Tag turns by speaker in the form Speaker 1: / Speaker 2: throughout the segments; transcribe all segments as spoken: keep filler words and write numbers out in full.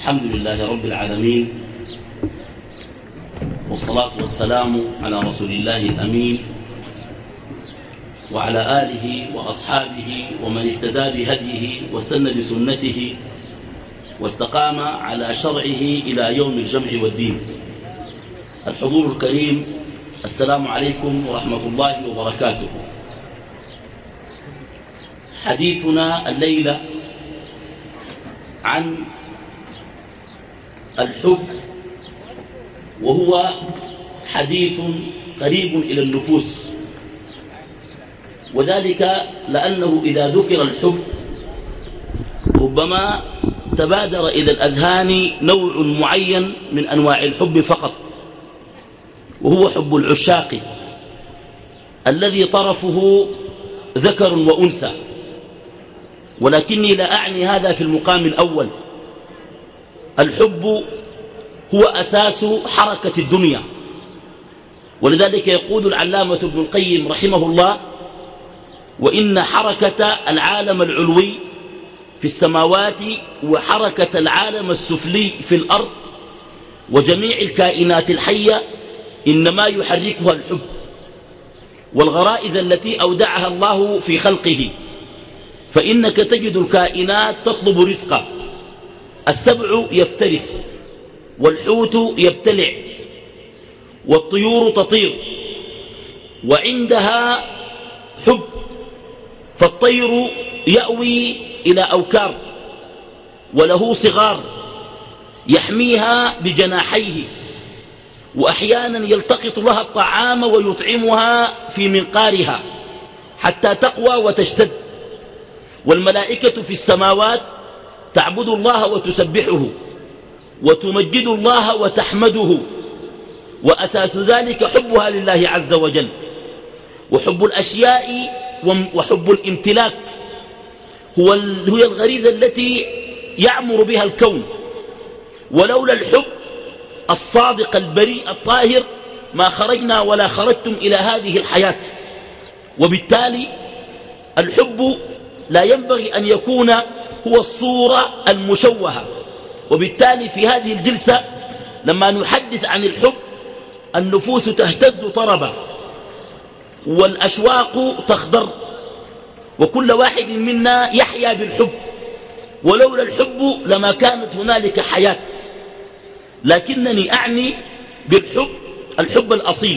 Speaker 1: الحمد لله رب العالمين، والصلاة والسلام على رسول الله الأمين وعلى آله وأصحابه ومن اهتدى بهديه واستنى بسنته واستقام على شرعه إلى يوم الجمع والدين. الحضور الكريم، السلام عليكم ورحمة الله وبركاته. حديثنا الليلة عن الحب، وهو حديث قريب إلى النفوس، وذلك لأنه إذا ذكر الحب ربما تبادر إلى الأذهان نوع معين من أنواع الحب فقط، وهو حب العشاق الذي طرفه ذكر وأنثى، ولكني لا أعني هذا في المقام الأول. الحب هو أساس حركة الدنيا، ولذلك يقول العلامة ابن القيم رحمه الله: وإن حركة العالم العلوي في السماوات وحركة العالم السفلي في الأرض وجميع الكائنات الحية إنما يحركها الحب والغرائز التي أودعها الله في خلقه، فإنك تجد الكائنات تطلب رزقا، السبع يفترس، والحوت يبتلع، والطيور تطير، وعندها حب، فالطير يأوي إلى أوكار وله صغار يحميها بجناحيه، وأحيانا يلتقط لها الطعام ويطعمها في منقارها حتى تقوى وتشتد. والملائكة في السماوات تعبد الله وتسبحه وتمجد الله وتحمده، وأساس ذلك حبها لله عز وجل. وحب الأشياء وحب الامتلاك هو هي الغريزة التي يعمر بها الكون، ولولا الحب الصادق البريء الطاهر ما خرجنا ولا خرجتم إلى هذه الحياة. وبالتالي الحب لا ينبغي أن يكون هو الصورة المشوهة. وبالتالي في هذه الجلسة لما نحدث عن الحب النفوس تهتز طربا والأشواق تخضر، وكل واحد منا يحيا بالحب، ولولا الحب لما كانت هنالك حياة. لكنني أعني بالحب الحب الأصيل،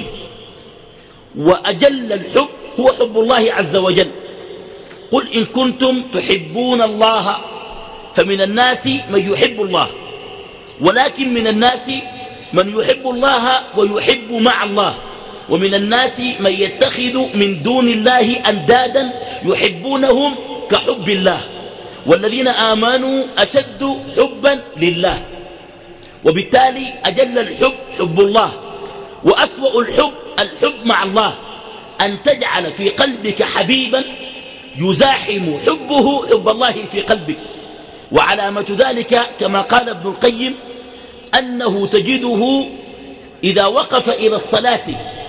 Speaker 1: وأجل الحب هو حب الله عز وجل. قل إن كنتم تحبون الله فمن الناس من يحب الله، ولكن من الناس من يحب الله ويحب مع الله، ومن الناس من يتخذ من دون الله أندادا يحبونهم كحب الله، والذين آمنوا أشد حبا لله. وبالتالي أجل الحب حب الله، وأسوأ الحب الحب مع الله، أن تجعل في قلبك حبيبا يزاحم حبه حب الله في قلبك. وعلامة ذلك كما قال ابن القيم أنه تجده إذا وقف إلى الصلاة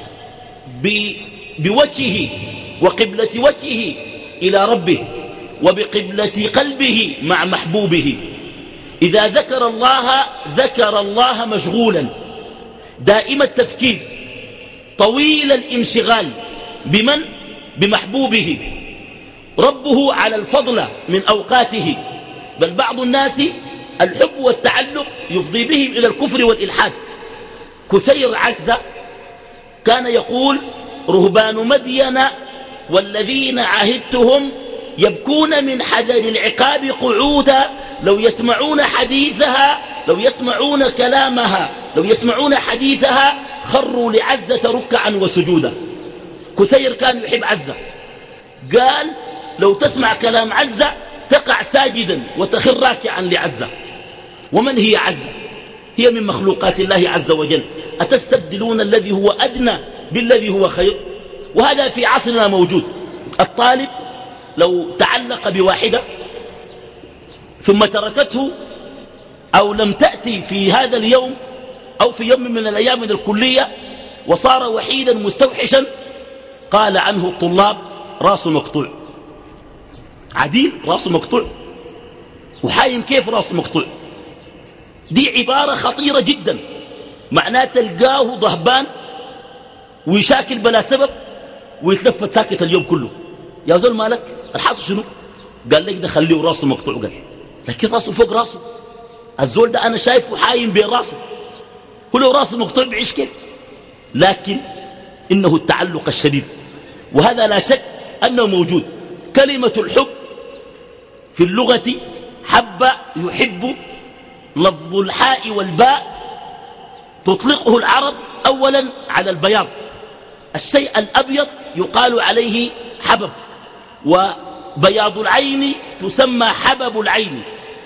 Speaker 1: بوجهه وقبلة وجهه إلى ربه وبقبلة قلبه مع محبوبه، إذا ذكر الله ذكر الله مشغولا دائم التفكير طويل الانشغال بمن؟ بمحبوبه. ربه على الفضل من أوقاته، بل بعض الناس الحب والتعلق يفضي بهم إلى الكفر والإلحاد. كثير عزة كان يقول: رهبان مدين والذين عهدتهم يبكون من حذر العقاب قعودا، لو يسمعون حديثها لو يسمعون كلامها لو يسمعون حديثها خروا لعزة ركعا وسجودا. كثير كان يحب عزة، قال: لو تسمع كلام عزة تقع ساجدا وتخر راكعا لعزة. ومن هي عزة؟ هي من مخلوقات الله عز وجل. أتستبدلون الذي هو أدنى بالذي هو خير؟ وهذا في عصرنا موجود. الطالب لو تعلق بواحدة ثم تركته أو لم تأتي في هذا اليوم أو في يوم من الأيام من الكلية وصار وحيدا مستوحشا، قال عنه الطلاب: راسه مقطوع. عديل راسه مقطوع، وحايم كيف راسه مقطوع؟ دي عبارة خطيرة جدا، معناه تلقاه ضهبان ويشاكل بلا سبب ويتلفت ساكت اليوم كله. يا زول مالك الحاصل شنو؟ قال لك ده خليه راسه مقطوع، قال لكن راسه فوق راسه. الزول ده أنا شايفه حايم بين راسه، هو لو راسه مقطوع بعيش كيف؟ لكن إنه التعلق الشديد، وهذا لا شك أنه موجود. كلمة الحب في اللغة حب يحب، لفظ الحاء والباء تطلقه العرب أولا على البياض، الشيء الأبيض يقال عليه حبب، وبياض العين تسمى حبب العين،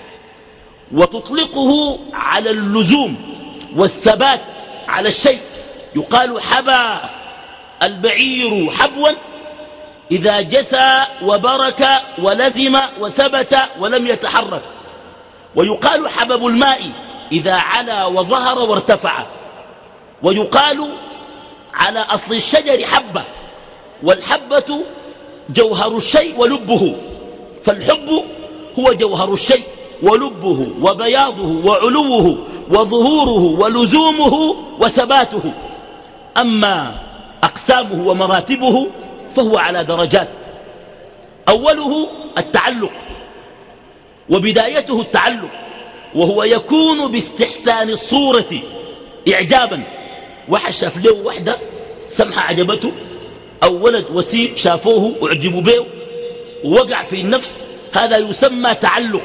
Speaker 1: وتطلقه على اللزوم والثبات على الشيء، يقال حبى البعير حبوا إذا جثى وبرك ولزم وثبت ولم يتحرك، ويقال حبب الماء إذا علا وظهر وارتفع، ويقال على أصل الشجر حبة، والحبة جوهر الشيء ولبه، فالحب هو جوهر الشيء ولبه وبياضه وعلوه وظهوره ولزومه وثباته. أما أقسامه ومراتبه فهو على درجات، أوله التعلق وبدايته التعلق، وهو يكون باستحسان الصورة إعجابا. واحد شاف له وحدة سمحة عجبته، أو ولد وسيم شافوه وعجبوا به ووقع في النفس، هذا يسمى تعلق،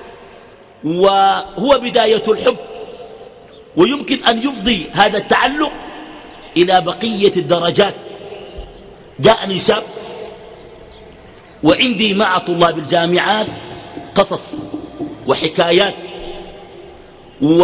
Speaker 1: وهو بداية الحب. ويمكن أن يفضي هذا التعلق إلى بقية الدرجات. جاءني شاب وعندي مع طلاب الجامعات قصص وحكايات، و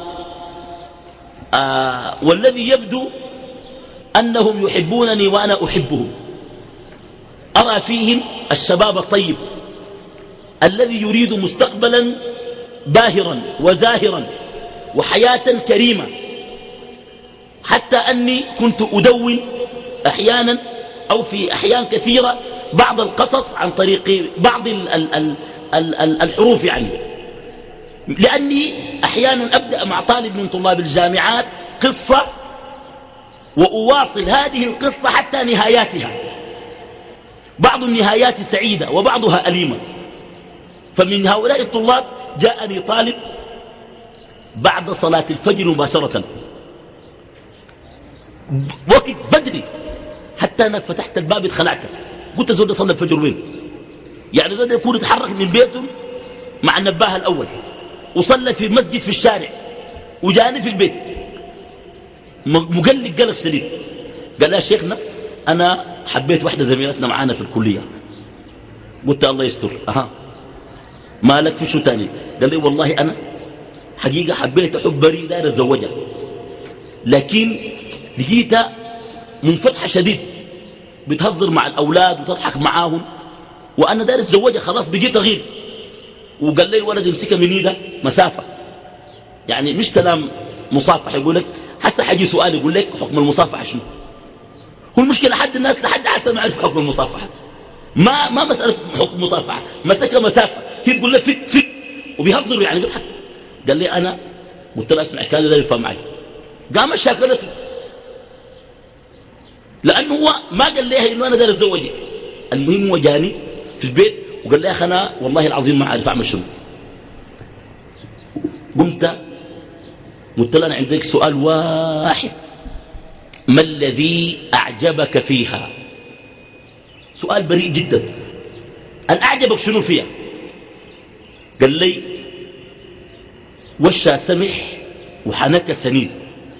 Speaker 1: آه والذي يبدو أنهم يحبونني وأنا أحبهم. أرى فيهم الشباب الطيب الذي يريد مستقبلا باهرا وزاهرا وحياة كريمة، حتى أني كنت أدون أحيانا أو في أحيان كثيرة بعض القصص عن طريق بعض ال ال ال ال ال الحروف، يعني لأني أحيانا أبدأ مع طالب من طلاب الجامعات قصة وأواصل هذه القصة حتى نهاياتها، بعض النهايات سعيدة وبعضها أليمة. فمن هؤلاء الطلاب جاءني طالب بعد صلاة الفجر مباشرة، وقت بدري، حتى أنا فتحت الباب اتخلعت، قلت زود صلى الفجر وين؟ يعني زود يكون يتحرك من بيته مع النباه الأول، وصلى في مسجد في الشارع، وجاني في البيت مقلق قلق شديد. قال يا شيخنا أنا حبيت واحدة زميلتنا معانا في الكلية. قلت الله يستر. أها مالك في شو تاني؟ قال لي والله أنا حقيقة حبيت حب بريء داير أتزوجها، لكن لقيتها منفتحة شديد، بتهزر مع الأولاد وتضحك معاهم، وأنا داير أتزوجها خلاص بقيت أغير. وقال لي الولد يمسكها من إيده مسافة، يعني مش سلام مصافحة، يقول لك حسا حاجي سؤال يقول لك حكم المصافحة شنو؟ هو المشكلة حد الناس لحد حسا ما يعرف حكم المصافحة، ما ما مسألة حكم المصافحة، مسكها مسافة، هي تقول له فت فت وبيهزروا يعني بيضحك. قال لي أنا قلت له اسمع كذا لا يفهم معي، قام شاكلته، لأنه هو ما قال لي إنه أنا داير أتزوجك. المهم هو جاني في البيت وقال لي يا أخي أنا والله العظيم ما أعرف أعمل شنو. قمت قلت له أنا عندك سؤال واحد، ما الذي أعجبك فيها؟ سؤال بريء جدا. أن أعجبك شنو فيها؟ قال لي وشها سمح وحنك سنين.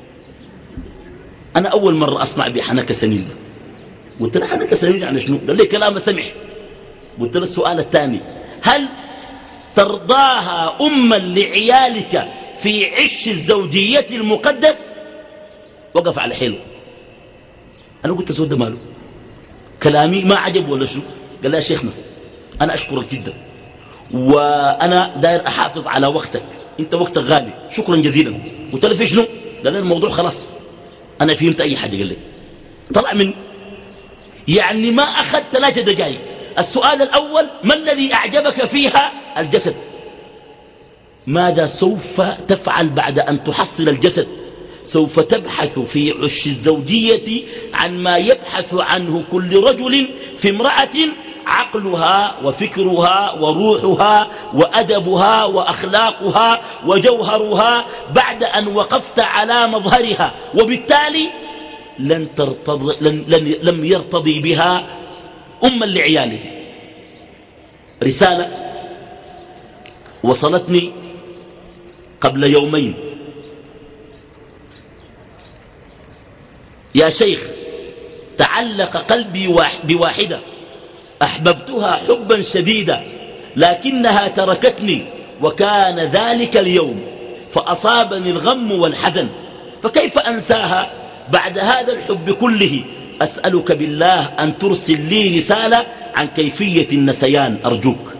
Speaker 1: أنا أول مرة أسمع بحنك سنين. قلت له حنك سنين يعني شنو؟ قال لي كلام سمح. قلت له السؤال الثاني، هل ترضاها أما لعيالك في عش الزوجية المقدس؟ وقف على حيله. أنا قلت سود ماله كلامي ما عجب ولا شنو؟ قال لا يا شيخنا أنا أشكرك جدا، وأنا داير أحافظ على وقتك، أنت وقتك غالي، شكرا جزيلا. قلت له في شنو؟ قال لي الموضوع خلاص أنا فهمت أي حاجة. قال لي طلع من يعني ما أخذ ثلاثة دقائق. السؤال الأول ما الذي أعجبك فيها؟ الجسد. ماذا سوف تفعل بعد أن تحصل الجسد؟ سوف تبحث في عش الزوجية عن ما يبحث عنه كل رجل في امرأة، عقلها وفكرها وروحها وأدبها وأخلاقها وجوهرها بعد أن وقفت على مظهرها، وبالتالي لن ترتض... لن... لن... لم يرتضي بها أما لعياله. رسالة وصلتني قبل يومين: يا شيخ، تعلق قلبي بواحدة أحببتها حبا شديدا، لكنها تركتني وكان ذلك اليوم، فأصابني الغم والحزن، فكيف أنساها بعد هذا الحب كله؟ أسألك بالله أن ترسل لي رسالة عن كيفية النسيان أرجوك.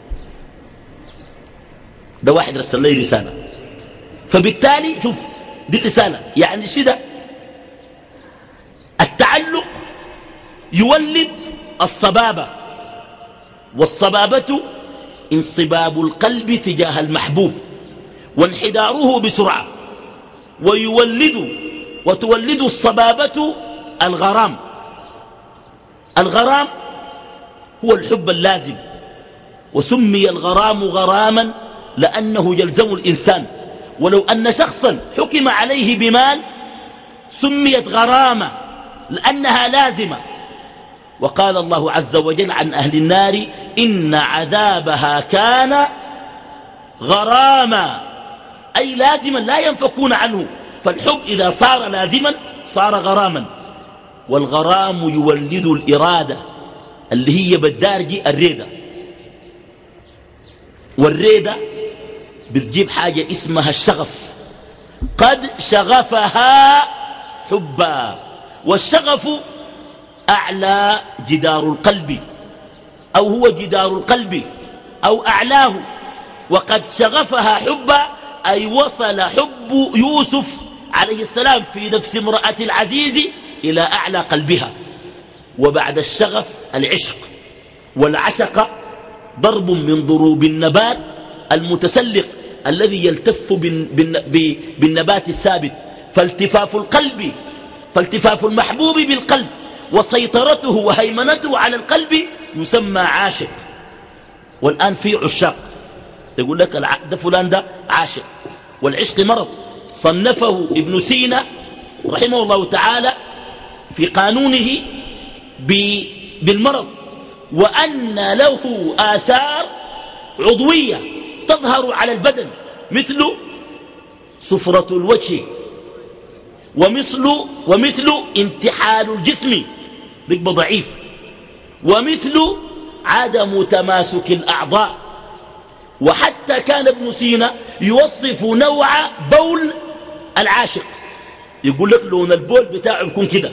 Speaker 1: ده واحد رسل لي رسالة. فبالتالي شوف دي الرسالة، يعني شده التعلق يولد الصبابة، والصبابة انصباب القلب تجاه المحبوب وانحداره بسرعة، ويولد وتولد الصبابة الغرام. الغرام هو الحب اللازم، وسمي الغرام غراما لأنه يلزم الإنسان، ولو أن شخصا حكم عليه بمال سميت غرامة لأنها لازمة. وقال الله عز وجل عن أهل النار: إن عذابها كان غراما، أي لازما لا ينفكون عنه. فالحب إذا صار لازما صار غراما، والغرام يولد الإرادة اللي هي بالدارجي الريدة، والريدة بتجيب حاجة اسمها الشغف. قد شغفها حبا، والشغف أعلى جدار القلب، أو هو جدار القلب أو أعلاه. وقد شغفها حبا أي وصل حب يوسف عليه السلام في نفس امرأة العزيز إلى أعلى قلبها. وبعد الشغف العشق، والعشق ضرب من ضروب النبات المتسلق الذي يلتف بالنبات الثابت. فالتفاف القلب فالتفاف المحبوب بالقلب وسيطرته وهيمنته على القلب يسمى عاشق. والآن في عشاق يقول لك ده فلان ده عاشق، والعشق مرض صنفه ابن سينا رحمه الله تعالى في قانونه بالمرض، وأن له آثار عضوية تظهر على البدن مثل صفرة الوجه، ومثل, ومثل انتحال الجسم بيبقى ضعيف، ومثل عدم تماسك الأعضاء. وحتى كان ابن سينا يوصف نوع بول العاشق، يقول لك لون البول بتاعه يكون كده.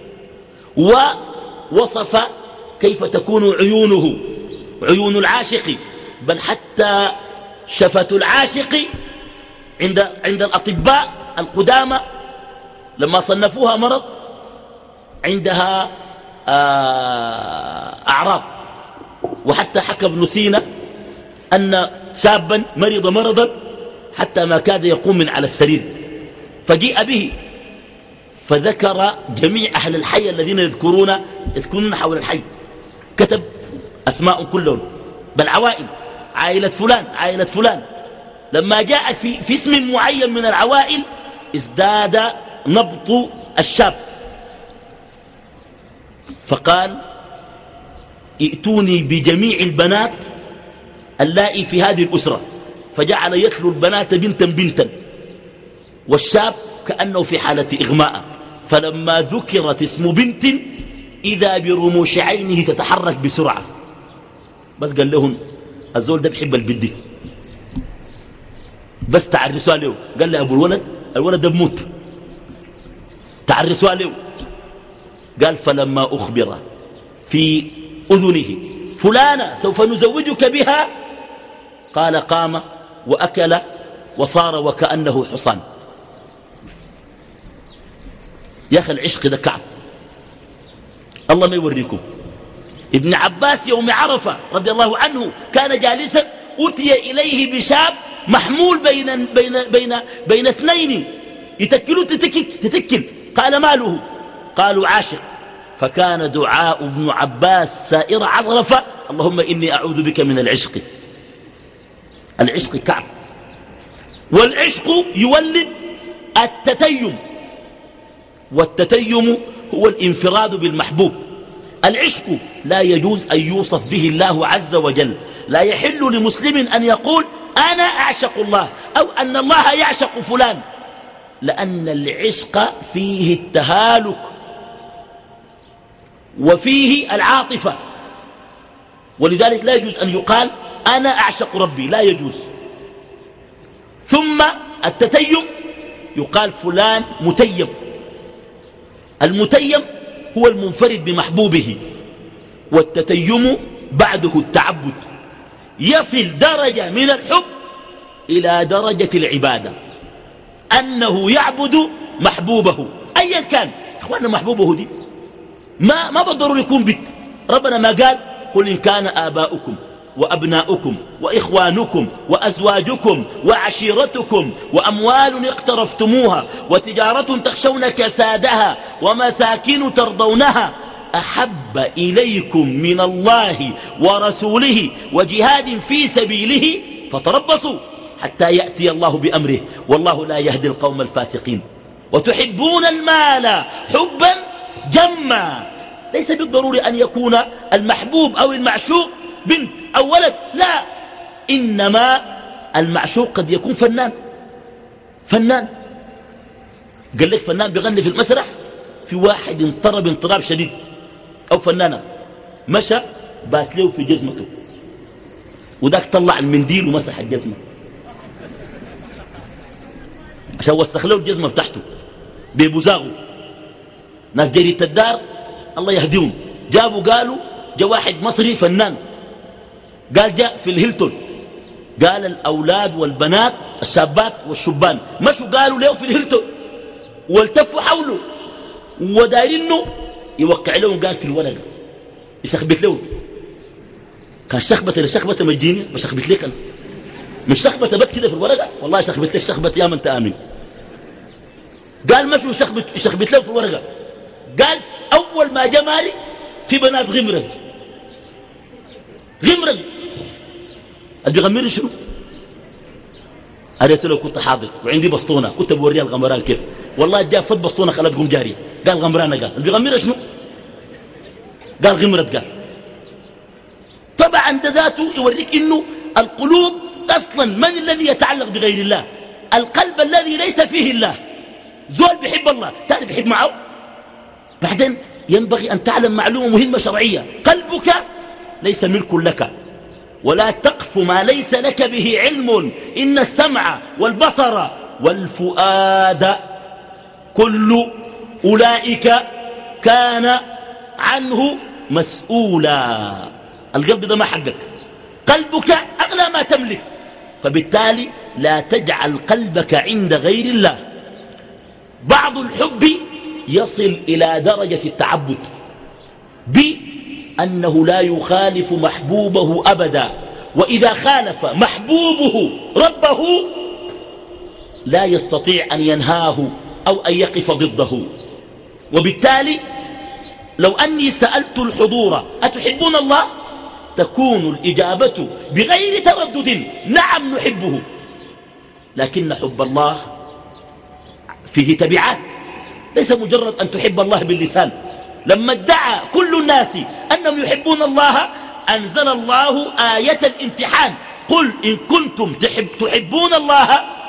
Speaker 1: ووصف كيف تكون عيونه، عيون العاشق، بل حتى شفة العاشق عند, عند الأطباء القدامى لما صنفوها مرض عندها أعراض. وحتى حكى ابن سينا أن شابا مرض مرضا حتى ما كاد يقوم من على السرير، فجيء به فذكر جميع أهل الحي الذين يذكرون يسكنون حول الحي، كتب أسماء كلهم بالعوائل، عائلة فلان عائلة فلان. لما جاء في, في اسم معين من العوائل ازداد نبض الشاب، فقال: ائتوني بجميع البنات اللائي في هذه الأسرة. فجعل يتلو البنات بنتا بنتا، والشاب كأنه في حالة إغماء. فلما ذكرت اسم بنت إذا برموش عينه تتحرك بسرعة، بس قال لهم الزول ده بحب البنت، بس تعرسوا له. قال له أبو الولد الولد ده بموت، تعرسوا له. قال: فلما أخبر في أذنه فلانة سوف نزوجك بها، قال قام وأكل وصار وكأنه حصان. يا أخي العشق ده كعب، الله ما يوريكم. ابن عباس يوم عرفة رضي الله عنه كان جالسا، أتي إليه بشاب محمول بين, بين, بين, بين اثنين يتكلوا تتكل, تتكل قال ماله؟ قالوا عاشق. فكان دعاء ابن عباس سائر عصرفة اللهم إني أعوذ بك من العشق. العشق كعب، والعشق يولد التتيم، والتتيم هو الانفراد بالمحبوب. العشق لا يجوز أن يوصف به الله عز وجل. لا يحل لمسلم أن يقول أنا أعشق الله أو أن الله يعشق فلان، لأن العشق فيه التهالك وفيه العاطفة، ولذلك لا يجوز أن يقال أنا أعشق ربي، لا يجوز. ثم التتيم يقال فلان متيم. المتيم هو المنفرد بمحبوبه، والتتيم بعده التعبد، يصل درجة من الحب إلى درجة العبادة، أنه يعبد محبوبه أيا كان. إخواننا محبوبه دي ما, ما بالضروري يكون بنت. ربنا ما قال قل إن كان آباؤكم وأبناؤكم وإخوانكم وأزواجكم وعشيرتكم وأموال اقترفتموها وتجارة تخشون كسادها ومساكن ترضونها أحب إليكم من الله ورسوله وجهاد في سبيله فتربصوا حتى يأتي الله بأمره والله لا يهدي القوم الفاسقين. وتحبون المال حبا جما. ليس بالضروري أن يكون المحبوب أو المعشوق بنت أو ولد، لا، إنما المعشوق قد يكون فنان. فنان قال لك فنان بيغني في المسرح، في واحد انطرب انطراب شديد، أو فنانة مشى باس له في جزمته، وذاك طلع المنديل ومسح الجزمة عشان وسخ له الجزمة بتاعته ببزاغه. ناس جريدة الدار الله يهديهم جابوا قالوا جاء واحد مصري فنان، قال جاء في الهيلتون، قال الأولاد والبنات الشابات والشبان مشوا قالوا له في الهيلتون والتفوا حوله ودايرينه يوقع لهم، قال في الورقة يشخبت له. كان شخبت لشخبة مجيني بشخبت لك أنا، مش شخبة بس كده في الورقة، والله شخبت لك شخبة يا من تآمن. قال مشوا يشخبت, يشخبت له في الورقة. قال أول ما جاء مالي في بنات غمرة غمرة اللي بيغمرني شنو؟ قالت له كنت حاضر وعندي بسطونة كنت بوريها الغمران كيف، والله جاء فت بسطونة خلت قوم جارية. قال غمرانة، قال اللي بيغمرها شنو؟ قال غمرت. قال طبعا ده ذاته يوريك إنه القلوب أصلا من الذي يتعلق بغير الله؟ القلب الذي ليس فيه الله. زول بيحب الله تاني بيحب معه. بعدين ينبغي أن تعلم معلومة مهمة شرعية، قلبك ليس ملك لك، ولا تقف ما ليس لك به علم، إن السمع والبصر والفؤاد كل أولئك كان عنه مسؤولا. القلب ده ما حقك، قلبك أغلى ما تملك، فبالتالي لا تجعل قلبك عند غير الله. بعض الحب يصل إلى درجة التعبد بأنه لا يخالف محبوبه أبدا، وإذا خالف محبوبه ربه لا يستطيع أن ينهاه أو أن يقف ضده. وبالتالي لو أني سألت الحضور أتحبون الله؟ تكون الإجابة بغير تردد نعم نحبه. لكن حب الله فيه تبعات، ليس مجرد أن تحب الله باللسان. لما ادعى كل الناس أنهم يحبون الله أنزل الله آية الامتحان، قل إن كنتم تحب تحبون الله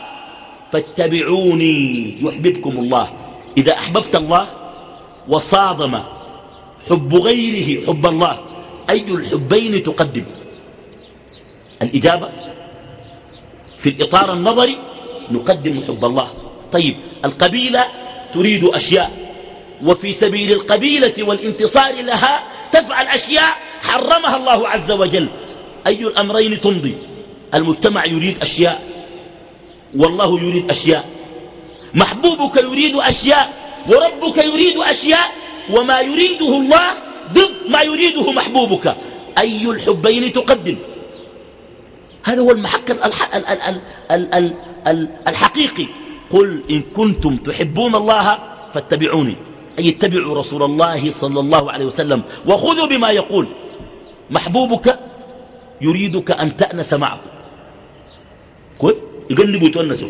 Speaker 1: فاتبعوني يحببكم الله. إذا أحببت الله وصادم حب غيره حب الله، أي الحبين تقدم؟ الإجابة في الإطار النظري نقدم حب الله. طيب القبيلة تريد أشياء، وفي سبيل القبيلة والانتصار لها تفعل أشياء حرمها الله عز وجل، أي الأمرين تمضي؟ المجتمع يريد أشياء والله يريد أشياء، محبوبك يريد أشياء وربك يريد أشياء، وما يريده الله ضد ما يريده محبوبك، أي الحبين تقدم؟ هذا هو المحك الح... ال... ال... ال... ال... ال... ال... الحقيقي. قل إن كنتم تحبون الله فاتبعوني، أي اتبعوا رسول الله صلى الله عليه وسلم وخذوا بما يقول. محبوبك يريدك أن تأنس معه، كويس، يقلبوا يتونسوا.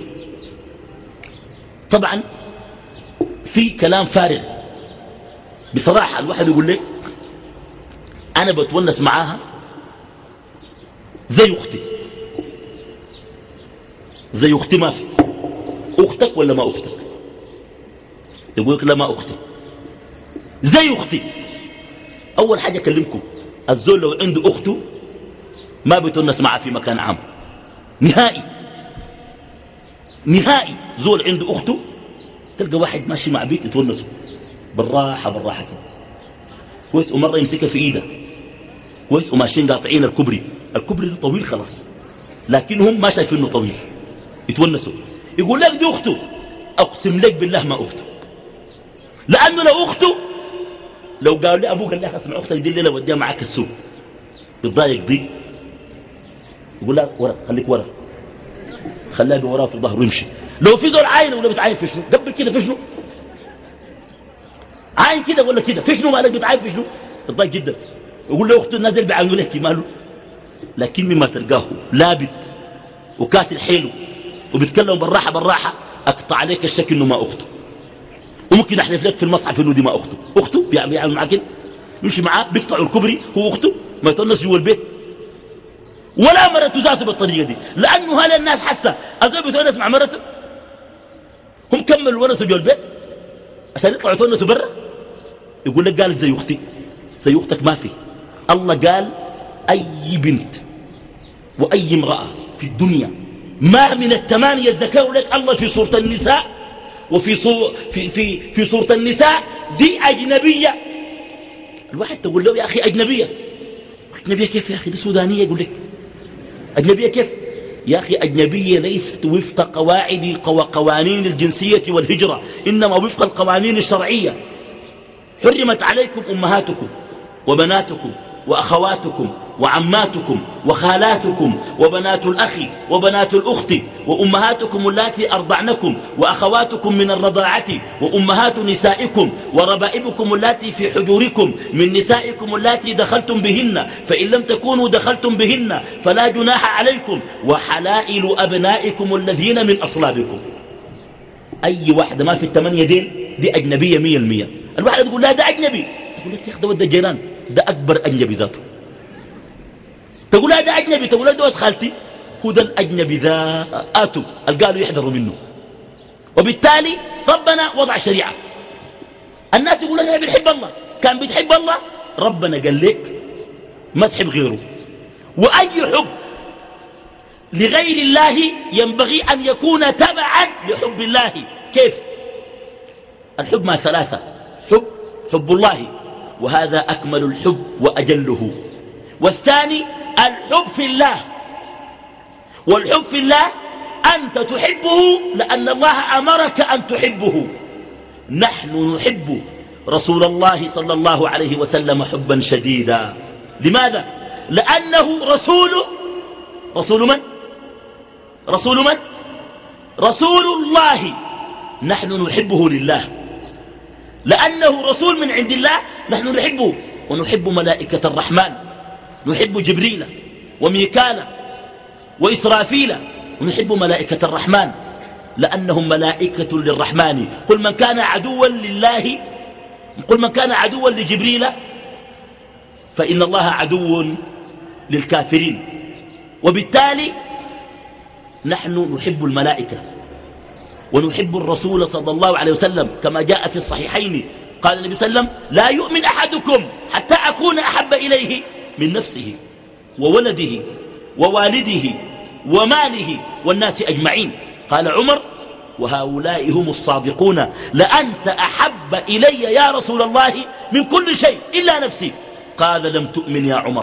Speaker 1: طبعا في كلام فارغ بصراحة. الواحد يقول لك أنا بتونس معاها زي أختي. زي أختي ما في. أختك ولا ما أختك؟ يقول لك لا ما أختي. زي أختي. أول حاجة أكلمكم، الزول لو عنده أخته ما بيتونس معها في مكان عام نهائي نهائي. زول عنده أخته تلقى واحد ماشي مع بيت يتونسوا بالراحة بالراحة كده، كويس، ومرة يمسكها في إيده، كويس، وماشيين قاطعين الكبري. الكبري ده طويل خلاص، لكنهم ما شايفينه طويل، يتونسوا. يقول لك دي أخته، أقسم لك بالله ما أخته، لأنه لو أخته لو قال لي أبوك قال لي أسمع أختك دي الليلة وديها معاك السوق يتضايق دي. يقول لك ورا، خليك ورا، خليها بوراه في الظهر ويمشي. لو في زول عاين ولا بتعاين في شنو؟ قبل كده في شنو؟ عاين كده ولا كده في شنو؟ مالك بتعاين في شنو؟ يتضايق جدا. يقول له أخته نازل بعينه لك ماله. لكن مما تلقاه لابد وكاتل حيله وبيتكلم بالراحة بالراحة، أقطع عليك الشك إنه ما أخته، وممكن أحلف لك في المصحف إنه دي ما أخته. أخته بيعمل معاه كده، يمشي معاه بيقطعوا الكبري، هو أخته ما يتونس جوا البيت ولا مرته ذاته بالطريقة دي، لأنه هلا الناس حسه أزول بيتونس مع مرته. هم كملوا ونسوا جوا البيت عشان يطلعوا يتونسوا برا. يقول لك قال زي أختي، زي أختك ما في. الله قال أي بنت وأي امرأة في الدنيا ما من الثمانية ذكروا لك الله في سورة النساء، وفي صو... في في في سورة النساء دي أجنبية. الواحد تقول له يا أخي أجنبية، أجنبية كيف يا أخي؟ دي سودانية. يقول لك أجنبية كيف يا أخي؟ أجنبية ليست وفق قواعد وقوانين الجنسية والهجرة، إنما وفق القوانين الشرعية. حرمت عليكم أمهاتكم وبناتكم وأخواتكم وعماتكم وخالاتكم وبنات الأخ وبنات الأخت وأمهاتكم اللاتي أرضعنكم وأخواتكم من الرضاعة وأمهات نسائكم وربائبكم اللاتي في حجوركم من نسائكم اللاتي دخلتم بهن، فإن لم تكونوا دخلتم بهن فلا جناح عليكم، وحلائل أبنائكم الذين من أصلابكم. أي واحدة ما في الثمانية دين دي أجنبية مية المية. الواحد تقول لا ده أجنبي، تقول لك يا أخي ده ود الجيران، ده أكبر أجنبي ذاته. تقول لا ده أجنبي، تقول لا ده ود خالتي، هو ده الأجنبي ذاته قالوا يحذروا منه. وبالتالي ربنا وضع شريعة. الناس يقول لك بنحب الله، كان بتحب الله ربنا قال لك ما تحب غيره. وأي حب لغير الله ينبغي أن يكون تبعا لحب الله. كيف؟ الحب مع ثلاثة: حب حب الله، وهذا أكمل الحب وأجله. والثاني الحب في الله، والحب في الله أنت تحبه لأن الله أمرك أن تحبه. نحن نحب رسول الله صلى الله عليه وسلم حبا شديدا. لماذا؟ لأنه رسول. رسول من؟ رسول من؟ رسول الله. نحن نحبه لله، لأنه رسول من عند الله نحن نحبه. ونحب ملائكة الرحمن، نحب جبريل وميكال وإسرافيل، ونحب ملائكة الرحمن لأنهم ملائكة للرحمن. قل من كان عدوا لله، قل من كان عدوا لجبريل فإن الله عدو للكافرين. وبالتالي نحن نحب الملائكة ونحب الرسول صلى الله عليه وسلم، كما جاء في الصحيحين قال النبي صلى الله عليه وسلم: لا يؤمن أحدكم حتى أكون أحب إليه من نفسه وولده ووالده وماله والناس أجمعين. قال عمر: وهؤلاء هم الصادقون، لأنت أحب إلي يا رسول الله من كل شيء إلا نفسي. قال: لم تؤمن يا عمر.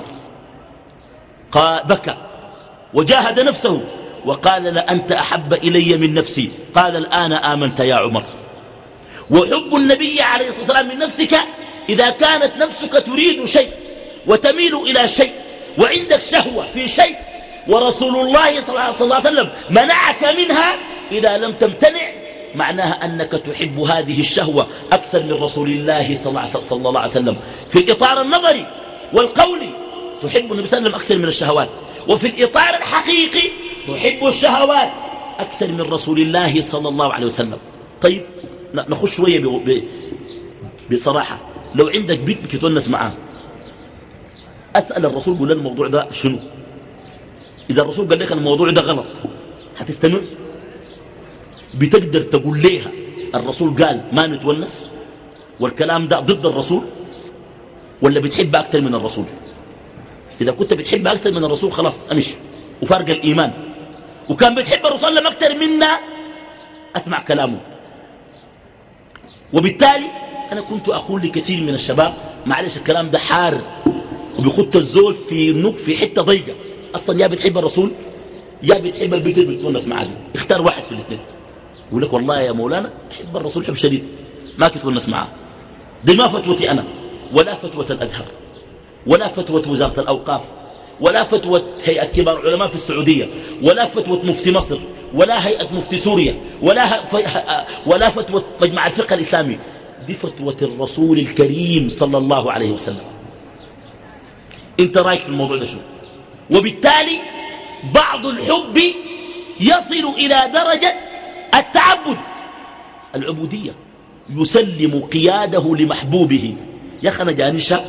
Speaker 1: قال بكى وجاهد نفسه وقال: لأنت أحب إلي من نفسي. قال: الآن آمنت يا عمر. وحب النبي عليه الصلاة والسلام من نفسك إذا كانت نفسك تريد شيء وتميل إلى شيء وعندك شهوة في شيء ورسول الله صلى الله عليه وسلم منعك منها، إذا لم تمتنع معناها أنك تحب هذه الشهوة أكثر من رسول الله صلى الله عليه وسلم. في الإطار النظري والقولي تحب النبي صلى الله عليه وسلم أكثر من الشهوات، وفي الإطار الحقيقي تحب الشهوات أكثر من رسول الله صلى الله عليه وسلم. طيب نخش شوية بصراحة، لو عندك بيت بتتونس معاه، أسأل الرسول قول الموضوع ده شنو؟ إذا الرسول قال لك الموضوع ده غلط هتستمر؟ بتقدر تقول ليها الرسول قال ما نتونس والكلام ده ضد الرسول، ولا بتحب أكثر من الرسول؟ إذا كنت بتحب أكثر من الرسول خلاص أمشي وفارق الإيمان، وكان بتحب الرسول لما أكثر منا أسمع كلامه. وبالتالي أنا كنت أقول لكثير من الشباب معلش الكلام ده حار وبيخط الزول في نوك في حتة ضيقة، أصلا يا بتحب الرسول يا بتحب البيت اللي بتونس معاه، اختار واحد في الاثنين. يقول لك والله يا مولانا أحب الرسول حب شديد ما كتونس معاه. دي ما فتوتي أنا ولا فتوة الأزهر ولا فتوة وزارة الأوقاف ولا فتوة هيئة كبار العلماء في السعودية ولا فتوة مفتي مصر ولا هيئة مفتي سوريا ولا, ولا فتوة مجمع الفقه الإسلامي، دي فتوة الرسول الكريم صلى الله عليه وسلم. انت رايك في الموضوع ده شنو؟ وبالتالي بعض الحب يصل إلى درجة التعبد، العبودية، يسلم قياده لمحبوبه. يا أخي أنا جاني شاب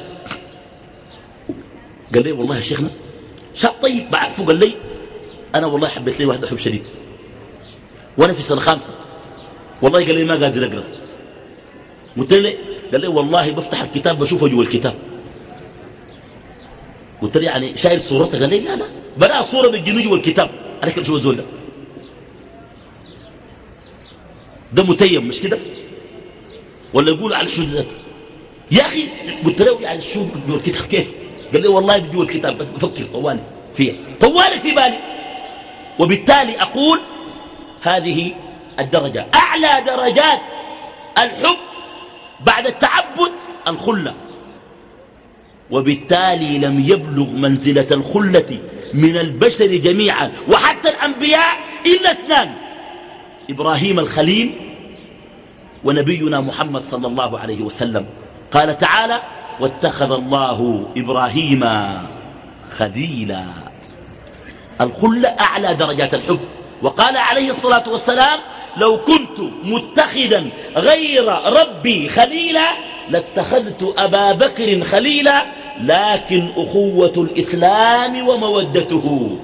Speaker 1: قال لي والله يا شيخنا شاب طيب بعرفه، قال لي أنا والله حبيت لي واحدة حب شديد وأنا في سنة خامسة، والله قال لي ما قادر أقرأ. قلت له قال لي والله بفتح الكتاب بشوفه جوا الكتاب. قلت له يعني شايل صورتها؟ قال لي لا لا بلا صورة بالجنوب جوا الكتاب. أنا كيف شو الزول ده؟ ده متيم مش كده؟ ولا يقول على شو ذاته؟ يا أخي قلت له يعني شو جوا الكتاب كيف؟ قال لي والله جوا الكتاب بس بفكر طوالي فيها طوالي في بالي. وبالتالي أقول هذه الدرجة أعلى درجات الحب بعد التعبد الخلة، وبالتالي لم يبلغ منزلة الخلة من البشر جميعا وحتى الأنبياء إلا اثنان، إبراهيم الخليل ونبينا محمد صلى الله عليه وسلم. قال تعالى واتخذ الله إبراهيم خليلا. الخلة أعلى درجات الحب. وقال عليه الصلاة والسلام لو كنت متخذا غير ربي خليلا لاتخذت أبا بكر خليلا، لكن أخوة الإسلام ومودته.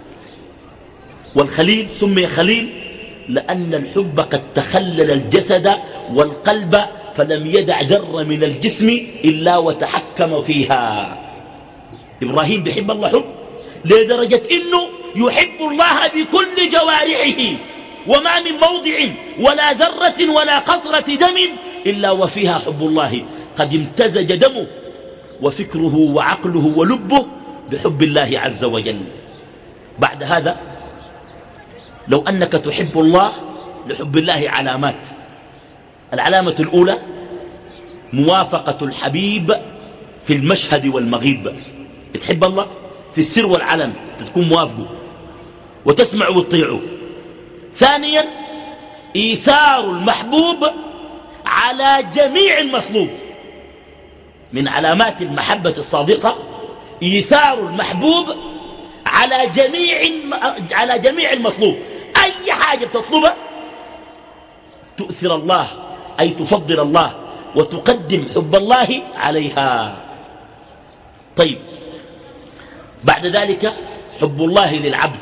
Speaker 1: والخليل سمي خليل لأن الحب قد تخلل الجسد والقلب فلم يدع ذرة من الجسم إلا وتحكم فيها. إبراهيم بيحب الله حب لدرجة إنه يحب الله بكل جوارحه، وما من موضع ولا ذرة ولا قطرة دم إلا وفيها حب الله، قد امتزج دمه وفكره وعقله ولبه بحب الله عز وجل. بعد هذا لو أنك تحب الله لحب الله علامات. العلامة الأولى موافقة الحبيب في المشهد والمغيب. تحب الله في السر والعلن تكون موافقه وتسمع وتطيعه. ثانيا إيثار المحبوب على جميع المطلوب. من علامات المحبة الصادقة إيثار المحبوب على جميع على جميع المطلوب. أي حاجة بتطلبها تؤثر الله أي تفضل الله وتقدم حب الله عليها. طيب بعد ذلك حب الله للعبد.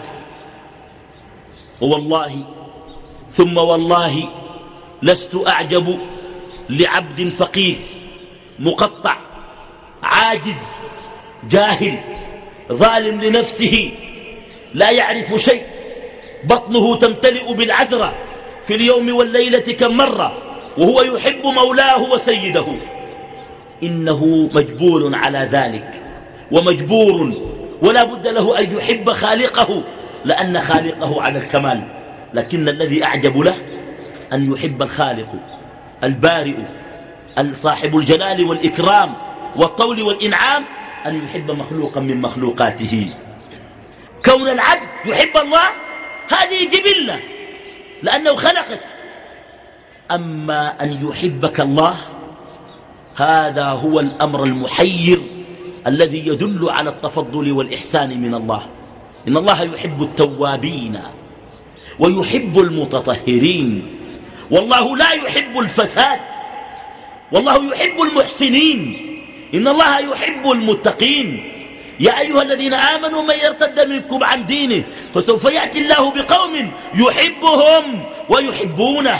Speaker 1: والله ثم والله لست أعجب لعبد فقير مقطع عاجز جاهل ظالم لنفسه لا يعرف شيء، بطنه تمتلئ بالعذرة في اليوم والليلة كم مرة وهو يحب مولاه وسيده. إنه مجبور على ذلك ومجبور ولا بد له أن يحب خالقه لأن خالقه على الكمال، لكن الذي أعجب له أن يحب الخالق البارئ صاحب الجلال والإكرام والطول والإنعام، أن يحب مخلوقا من مخلوقاته. كون العبد يحب الله هذه جبلة لأنه خلقك. أما أن يحبك الله هذا هو الأمر المحير الذي يدل على التفضل والإحسان من الله. إن الله يحب التوابين ويحب المتطهرين، والله لا يحب الفساد، والله يحب المحسنين، إن الله يحب المتقين. يا أيها الذين آمنوا من يرتد منكم عن دينه فسوف يأتي الله بقوم يحبهم ويحبونه.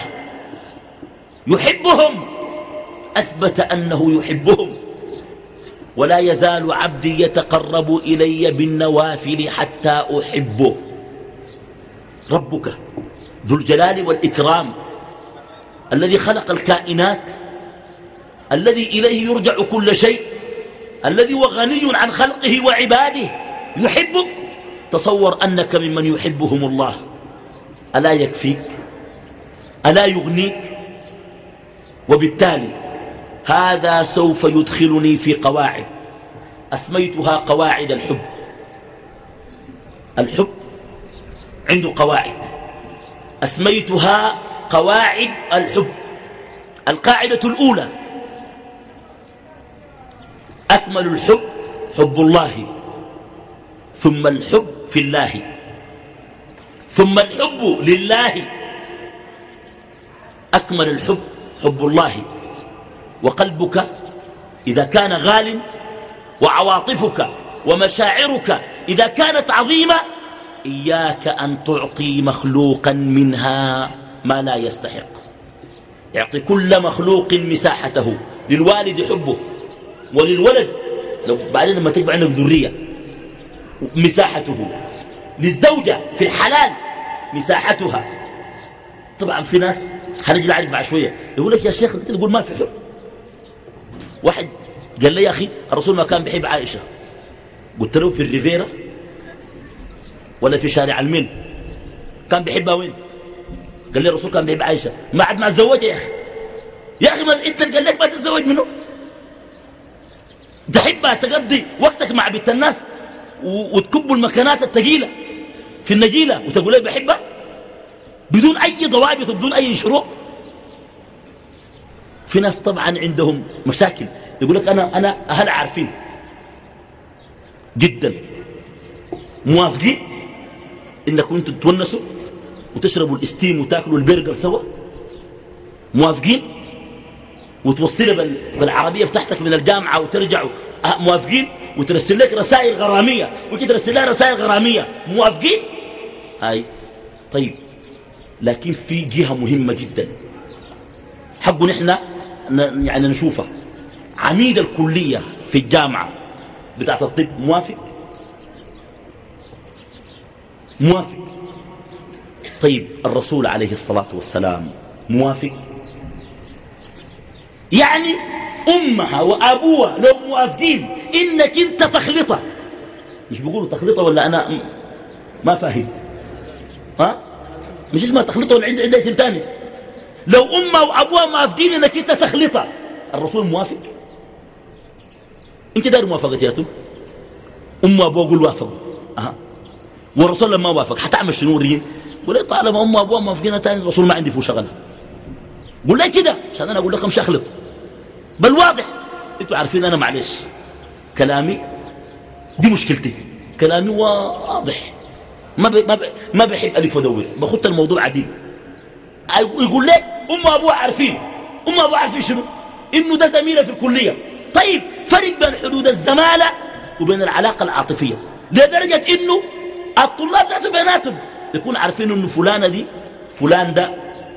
Speaker 1: يحبهم، أثبت أنه يحبهم. ولا يزال عبدي يتقرب إلي بالنوافل حتى أحبه. ربك ذو الجلال والإكرام الذي خلق الكائنات، الذي إليه يرجع كل شيء، الذي هو غني عن خلقه وعباده، يحبك. تصور أنك ممن يحبهم الله، ألا يكفيك؟ ألا يغنيك؟ وبالتالي هذا سوف يدخلني في قواعد أسميتها قواعد الحب. الحب عنده قواعد أسميتها قواعد الحب. القاعدة الأولى: أكمل الحب حب الله، ثم الحب في الله، ثم الحب لله. أكمل الحب حب الله، وقلبك إذا كان غال، وعواطفك ومشاعرك إذا كانت عظيمة، إياك أن تعطي مخلوقا منها ما لا يستحق. يعطي كل مخلوق مساحته. للوالد حبه، وللولد لو بعدين لما تجمع عندك ذرية مساحته، للزوجة في الحلال مساحتها. طبعا في ناس هنجي نعرف بعد شوية يقول لك يا شيخ انت تقول ما في حب. واحد قال لي يا أخي الرسول ما كان بيحب عائشة. قلت له في الريفيرا ولا في شارع المين؟ كان بيحبها وين؟ قال لي الرسول كان بيحب عائشة. ما عاد ما تزوجها يا أخي. يا أخي ما انت قال لك ما تتزوج منه؟ تحبها تقضي وقتك مع بنت الناس وتكب المكانات الثقيلة في النجيلة وتقول لي بحبها بدون أي ضوابط وبدون أي شروط. في ناس طبعا عندهم مشاكل، يقول لك أنا أنا أهل عارفين جدا موافقين إنكم أنتم تتونسوا وتشربوا الاستيم وتاكلوا البرجر سوا، موافقين وتوصلها بالعربية بتاعتك من الجامعة وترجعوا موافقين، وترسل لك رسائل غرامية وكي ترسل لها رسائل غرامية، موافقين؟ هاي طيب. لكن في جهة مهمة جدا حقه نحن يعني نشوفها. عميد الكلية في الجامعة بتاعت الطب موافق؟ موافق. طيب الرسول عليه الصلاة والسلام موافق؟ يعني أمها وأبوها لو موافقين إنك أنت تخلطة، مش بيقولوا تخلطة ولا أنا ما فاهم؟ ها؟ مش اسمها تخلطة ولا عندها اسم تاني؟ لو أمها وأبوها موافقين إنك أنت تخلطة، الرسول موافق؟ أنت داير موافقتياتهم؟ أم وأبوها قول وافقوا، أها، والرسول لما وافق حتعمل شنو؟ رين قول طالما أم وأبوها موافقين تاني الرسول ما عندي فيه شغلها. قول لي كده عشان أنا أقول لكم مش أخلط، بل واضح. أنتوا عارفين أنا معلش كلامي دي مشكلتي، كلامي واضح، ما ب... ما, ب... ما بحب ألف ودور، بخط الموضوع عديد. يقول لك أم وأبوها عارفين، أم وأبوها عارفين شنو؟ إنه ده زميله في الكلية. طيب فرق بين حدود الزمالة وبين العلاقة العاطفية لدرجة إنه الطلاب ذاته بيناتهم يكون عارفين إنه فلانة دي فلان ده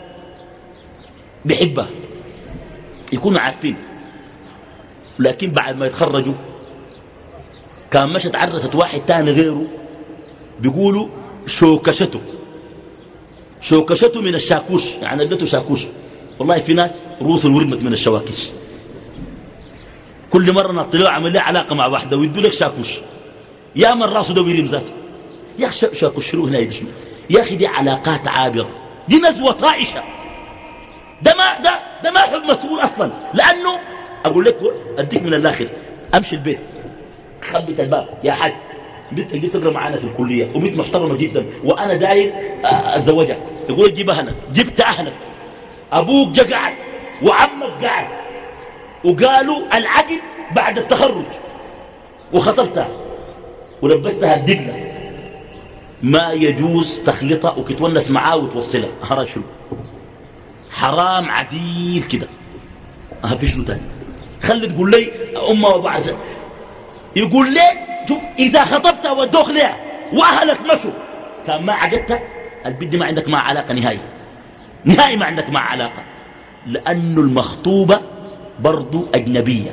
Speaker 1: بحبها، يكونوا عارفين. لكن بعد ما يتخرجوا كان مشت عرست واحد تاني غيره بيقولوا شوكشته شوكشته من الشاكوش، يعني ادته شاكوش. والله في ناس روس ورمت من الشواكش، كل مرة نطلعوا عمل لها علاقة مع واحدة ويدوا لك شاكوش، يا من راسه ده ويرم ذاته. يا أخي شاكوش شنو هنا يدشمل؟ يا أخي دي علاقات عابرة، دي نزوة طائشة، ده ما ده ده ما حب مسؤول أصلا. لأنه أقول لك أديك من الآخر، أمشي البيت خبت الباب يا حاج بنت جيت تقرا معانا في الكليه وبنت محترمه جدا وانا داير اتزوجها. يقول جيب اهلك. جبت اهلك، ابوك جا قعد وعمك قعد وقالوا العقد بعد التخرج وخطبتها ولبستها الدبله، ما يجوز تخلطها وتتونس معاه وتوصلها. هذا شنو؟ حرام عديل كده. ها في شنو تاني؟ خلي تقول لي امه وابوها. يقول لي شوف اذا خطبتها ودوخ لها واهلك مشوا كان ما عقدتها البنت ما عندك معها علاقه نهائي نهائي ما عندك معها علاقه، لانه المخطوبه برضو اجنبيه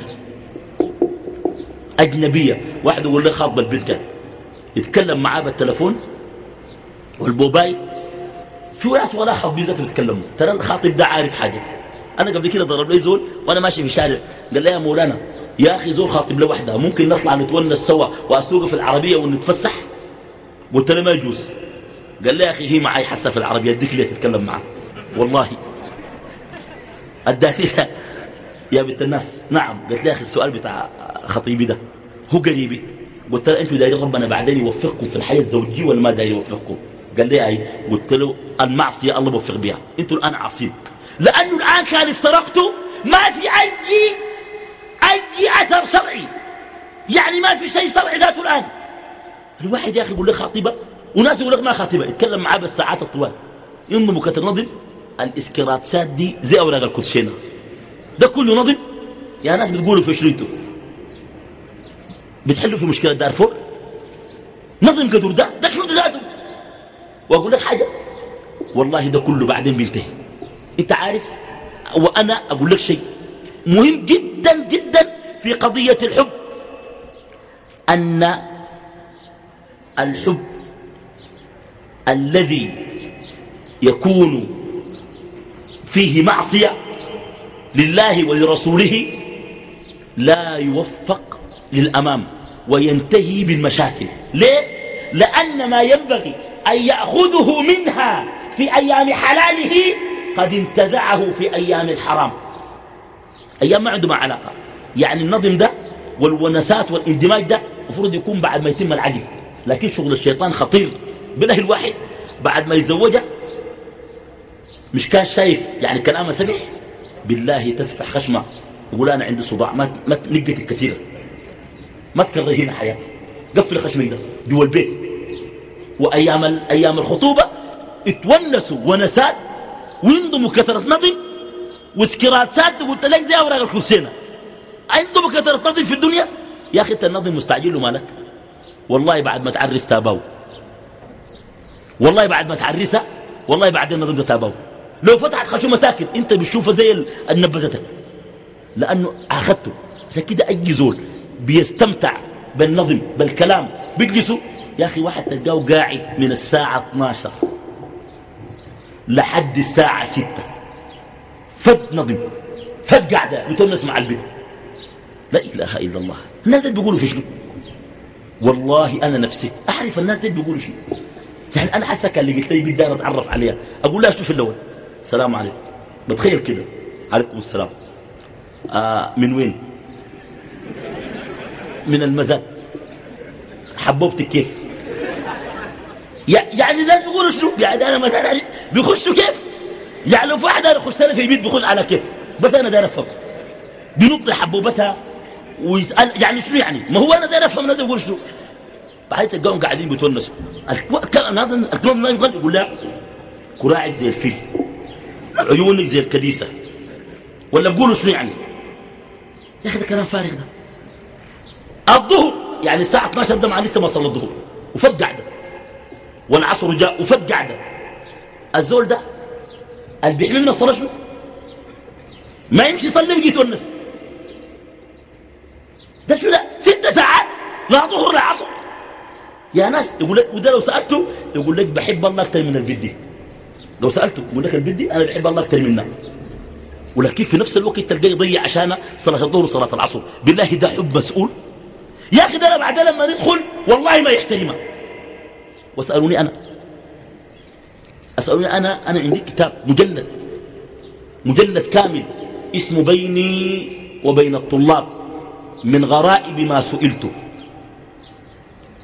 Speaker 1: اجنبيه. واحد يقول لي خاطب البنت يتكلم معاه بالتلفون والموبايل، في ناس ولا خاطبين ذاته بيتكلموا. ترى الخاطب ده عارف حاجه. انا قبل كده ضرب لي زول وانا ماشي في الشارع قال لي يا مولانا يا اخي زول خاطب له وحده ممكن نطلع نتونس سوا واسوق في العربيه ونتفسح؟ قلت له ما يجوز. قال لي يا اخي هي معي حسه في العربيه اديك ليه تتكلم معاه؟ والله اداني يا بنت الناس. نعم. قلت لي يا اخي السؤال بتاع خطيبي ده هو قريبي. قلت له انتوا دايرين ربنا بعدين يوفقكم في الحياه الزوجيه ولا ما داير يوفقكم؟ قال لي اي. قلت له المعصيه الله بوفق بها، انتوا الان عاصين، لانه الان كان افترقتوا ما في اي اي اثر شرعي، يعني ما في شيء شرعي ذاته الان. الواحد يا اخي يقول لك خاطبه وناس يقول لك ما خاطبه، يتكلم معاه بالساعات الطوال ينظم كتر نظم. الاسكراتشات دي زي اوراق الكوتشينه، ده كله نظم. يا ناس بتقولوا في شريته بتحلوا في مشكله دارفور نظم قدر ده ده شنو ذاته. واقول لك حاجه والله ده كله بعدين بينتهي. انت عارف وانا اقول لك شيء مهم جدا جدا في قضيه الحب، ان الحب الذي يكون فيه معصيه لله ولرسوله لا يوفق للامام وينتهي بالمشاكل. ليه؟ لان ما ينبغي ان ياخذه منها في ايام حلاله قد انتزعه في ايام الحرام. ايام ما عنده مع علاقه. يعني النظم ده والونسات والاندماج ده المفروض يكون بعد ما يتم العقد، لكن شغل الشيطان خطير. بالله الواحد بعد ما يتزوجها مش كان شايف يعني كلامه سمح، بالله تفتح خشمه يقول انا عندي صداع ما ما نقتك كثيره ما تكرهينا حياتي، قفل خشمك ده جوا البيت. وايام ايام الخطوبه اتونسوا ونسات وينضموا كثره نظم وسكراتات. قلت لك زي اوراق الكوسينه عندهم كثره نظم في الدنيا. يا اخي انت النظم مستعجل له مالك؟ والله بعد ما تعرس تاباو، والله بعد ما تعرسها والله بعد النظم ده تاباو. لو فتحت خشومه ساكت انت بتشوفها زي النبذتك لانه اخذته. عشان كده اي زول بيستمتع بالنظم بالكلام بيجلسوا. يا اخي واحد تلقاه قاعد من الساعه اثناشر لحد الساعه ستة فد نظم فد قاعده يتونس مع البنت. لا اله الا الله. الناس دي بيقولوا في شنو؟ والله انا نفسي اعرف الناس دي بيقولوا شنو. يعني انا حاسه كان اللي قلت لي بدي اتعرف عليها اقول لها شو في الاول السلام عليكم، بتخيل كده عليكم السلام. آه من وين؟ من المزاد. حبوبتك كيف؟ يعني الناس بيقولوا شنو؟ يعني انا مثلا اعرف بيخشوا كيف؟ يعني لو في واحد انا يخش لي في البيت بيخش على كيف؟ بس انا داير افهم بينط حبوبتها ويسال يعني شنو يعني؟ ما هو انا داير افهم الناس بيقولوا شنو. بعدين تلقاهم قاعدين بيتونسوا. الكلام يقول يقول لا كراعك زي الفيل عيونك زي الكديسه ولا بيقولوا شنو يعني؟ يا اخي ده كلام فارغ ده. الظهر يعني الساعه اثناشر ده مع لسه ما صلى الظهر وفد قعده، والعصر جاء وفد قعده. الزول ده اللي بيحمي من الصلاه شنو؟ ما يمشي يصلي ويجي يتونس. ده شو ده؟ ست ساعات لا ظهر لا عصر. يا ناس يقول لك وده لو سالته يقول لك بحب الله اكثر من البدي. لو سالته يقول لك البدي انا بحب الله اكثر منها، ولكن في نفس الوقت تلقاه يضيع عشان صلاه الظهر وصلاه العصر. بالله ده حب مسؤول؟ يا اخي ده بعد لما ندخل والله ما يحترمها. واسالوني انا اسالوني انا انا عندي كتاب مجلد مجلد كامل اسمه بيني وبين الطلاب من غرائب ما سئلته.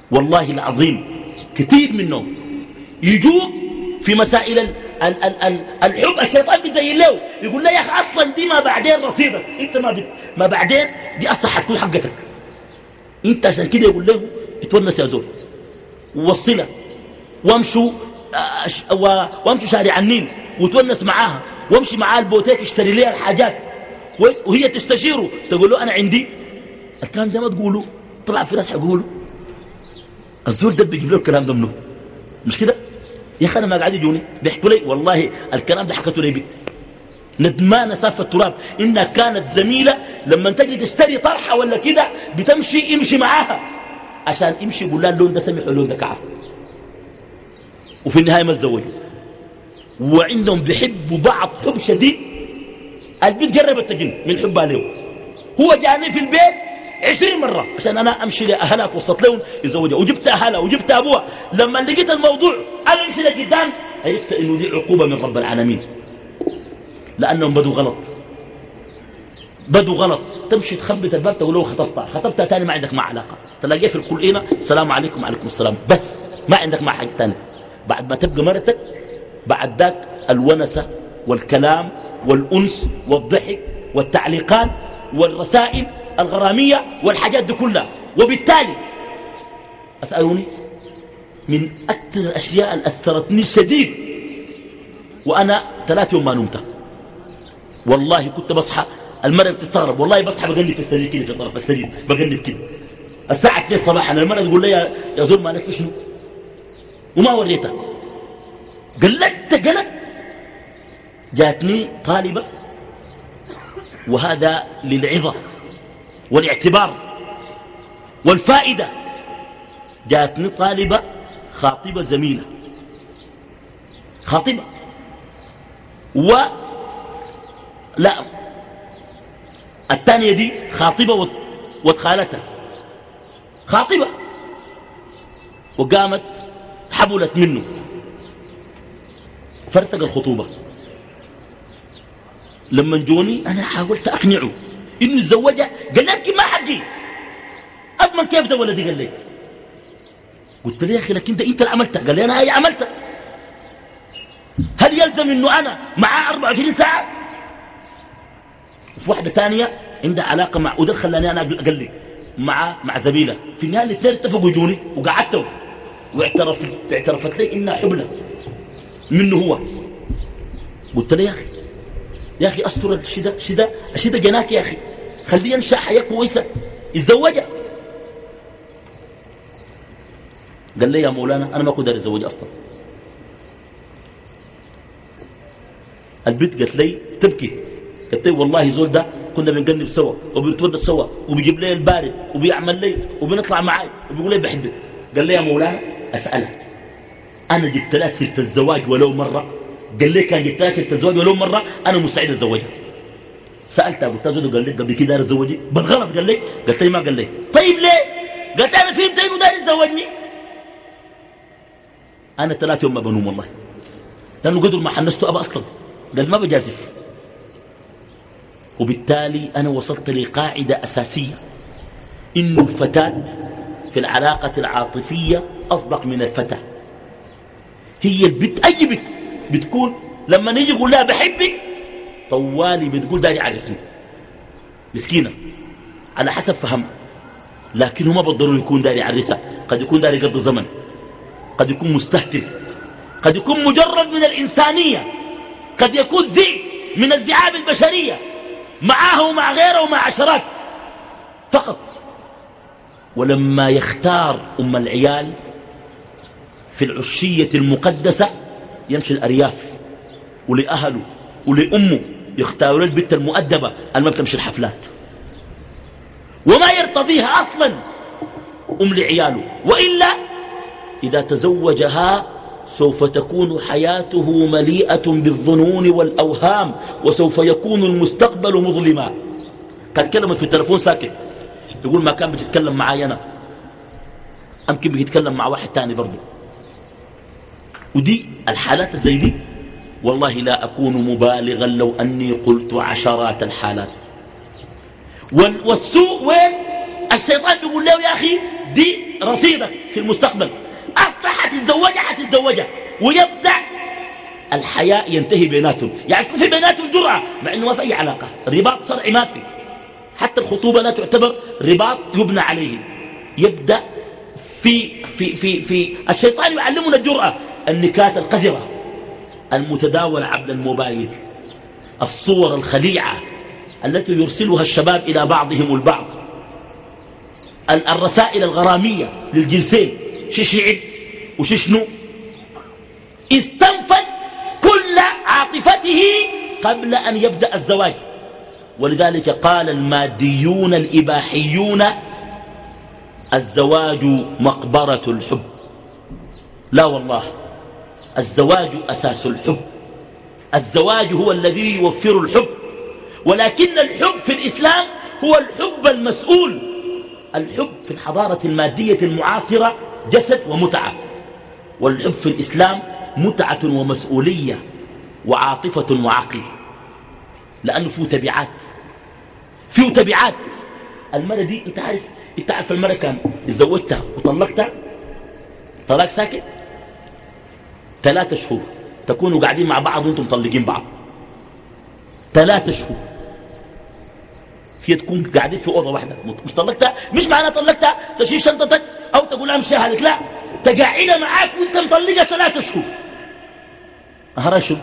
Speaker 1: والله العظيم كثير منهم يجوا في مسائل ال ال ال ال الحب الشيطان بيزين له يقول له يا أخي أصلا دي ما بعدين رصيدك أنت ما, ما بعدين دي أصلا حتكون حقتك أنت عشان كده يقول له اتونس يا زول ووصلها وامشوا وامشوا شارع النيل وتونس معاها وامشي معاها البوتيك اشتري لها الحاجات كويس وهي تستشيره تقول له أنا عندي الكلام ده ما تقوله طلع في ناس حيقولوا الزول ده بيجيب له الكلام ده منه مش كده يا أخي أنا ما قاعد يجوني بيحكوا لي والله الكلام ده حكته لي بنت ندمانة سافة التراب إنها كانت زميلة لما تجي تشتري طرحة ولا كده بتمشي امشي معاها عشان امشي يقول لها اللون ده سمح واللون ده كعب وفي النهاية ما تزوجوا وعندهم بيحبوا بعض حب شديد البيت قربت تجن من حبها له هو جاني في البيت عشرين مرة عشان أنا أمشي لأهلها وصلت لهم يزوجها وجبت أهلها وجبت أبوها لما لقيت الموضوع أنا أمشي لقدام عرفت إنه دي عقوبة من رب العالمين لأنهم بدوا غلط بدوا غلط تمشي تخبط الباب تقول له خطبتها خطبتها تاني ما عندك مع علاقة تلاقيه في القلقينة السلام عليكم وعليكم السلام بس ما عندك مع حاجة تاني بعد ما تبقى مرتك بعد ذاك الونسة والكلام والأنس والضحك والتعليقات والرسائل الغرامية والحاجات دي كلها وبالتالي أسألوني من أكثر الأشياء اللي أثرتني شديد وأنا ثلاث يوم ما نمت والله كنت بصحى المرأة بتستغرب والله بصحى بغني في السرير كده في طرف السرير بغني كده الساعة اثنين صباحا المرأة تقول لي يا, يا زول مالك في شنو وما وريتها قلت قلت جاتني طالبة وهذا للعظة والاعتبار والفائدة جاتني طالبة خاطبة زميلة خاطبة و لا الثانية دي خاطبة واتخالتها خاطبة وقامت حبلت منه فرتق الخطوبة لما جوني أنا حاولت أقنعه إنه يتزوجها قال لي يمكن ما حقي أضمن كيف ده ولدي قال لي قلت له يا أخي لكن ده أنت اللي عملتها قال لي أنا هي عملتها هل يلزم إنه أنا معاه أربعة وعشرين ساعة في واحدة تانية عندها علاقة مع وده خلاني أنا قال لي مع مع زميلة في النهاية الاثنين اتفقوا جوني وقعدتوا واعترفت اعترفت لي إنها حبلة منه هو قلت له يا أخي يا أخي أستر الشدة الشدة الشدة جناك يا أخي خليه ينشأ حياة كويسة يتزوجها قال لي يا مولانا أنا ما أقدر أتزوج أصلا البنت قالت لي تبكي قالت لي والله زول ده كنا بنقنب سوا وبنتونس سوا وبيجيب لي البارد وبيعمل لي وبنطلع معاي وبيقول لي بحبك قال لي يا مولانا أسألك أنا جبت لها سيرة الزواج ولو مرة قال لي كان جبت لها سيرة الزواج ولو مرة أنا مستعد أتزوجها سألتها قلت له قال لي قبل كده داير أتزوجي بالغلط قال لي قلت لي ما قال لي طيب ليه قلت أنا فهمت إنه داير يتزوجني أنا ثلاث يوم ما بنوم والله لأنه قدر ما حنسته أبا أصلا قال ما بجازف وبالتالي أنا وصلت لقاعدة أساسية إنه الفتاة في العلاقة العاطفية أصدق من الفتى هي البت أي بت بتكون لما نيجي يقول لها بحبك طوالي بتقول داري عرسني مسكينة على حسب فهم لكن هو ما بالضروري يكون داري عرسها قد يكون داري قبل زمن قد يكون مستهتر قد يكون مجرد من الإنسانية قد يكون ذئب من الذئاب البشرية معاه ومع غيره ومع عشرات فقط ولما يختار أم العيال في العشية المقدسة يمشي الأرياف ولأهله ولأمه يختاروا البنت المؤدبة اللي ما بتمشي الحفلات وما يرتضيها أصلا أم لعياله وإلا إذا تزوجها سوف تكون حياته مليئة بالظنون والأوهام وسوف يكون المستقبل مظلما قد كلمت في التلفون ساكت يقول ما كان بتتكلم معي أنا أمكن بيتكلم مع واحد تاني برضو ودي الحالات زي دي والله لا أكون مبالغا لو أني قلت عشرات الحالات والسوء وين الشيطان بيقول له يا أخي دي رصيدك في المستقبل. أصلا حتتزوجها حتتزوجها ويبدأ الحياة ينتهي بيناتهم، يعني يكون في بيناتهم جرأة مع أنه ما في أي علاقة، رباط صرعي ما في، حتى الخطوبة لا تعتبر رباط يبنى عليه. يبدأ في, في, في, في الشيطان يعلمنا الجرأة، النكات القذرة المتداولة عبر الموبايل، الصور الخليعة التي يرسلها الشباب إلى بعضهم البعض، الرسائل الغرامية للجنسين، شي شعر وشي شنو، استنفذ كل عاطفته قبل أن يبدأ الزواج. ولذلك قال الماديون الإباحيون الزواج مقبرة الحب. لا والله، الزواج أساس الحب، الزواج هو الذي يوفر الحب، ولكن الحب في الإسلام هو الحب المسؤول. الحب في الحضارة المادية المعاصرة جسد ومتعة، والحب في الإسلام متعة ومسؤولية وعاطفة وعقل، لأنه فيه تبعات، فيه تبعات. المرة دي انت عارف، انت عارف المرة كان اتزوجتها وطلقتها طلاق ساكت ثلاثة شهور، تكونوا قاعدين مع بعض وانتم مطلقين بعض ثلاثة شهور، هي تكون قاعدين في أوضة واحدة. مش طلقتها، مش معنى طلقتها تشيل شنطتك أو تقول امشي هذيك، لا، تقعدها معاك وانت مطلقها ثلاثة شهور. أهرا شو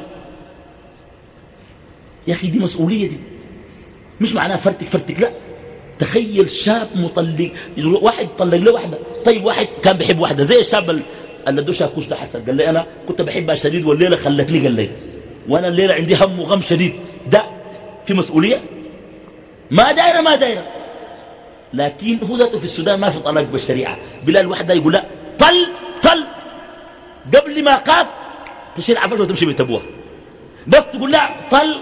Speaker 1: يا أخي؟ دي مسؤولية دي، مش معناها فرتك فرتك، لا. تخيل شاب مطلق، واحد طلق له واحدة. طيب واحد كان بيحب واحدة زي الشاب اللي دوشها كوش ده حسن، قال لي أنا كنت بحبها شديد والليلة خلتني، قال لي وأنا الليلة عندي هم وغم شديد. ده في مسؤولية؟ ما دايرة ما دايرة. لكن هو ذاته في السودان ما في طلاق بالشريعة. بلال وحدة يقول لا، طل طل قبل ما قاف تشيل عفش وتمشي بيت أبوها، بس تقول لا طل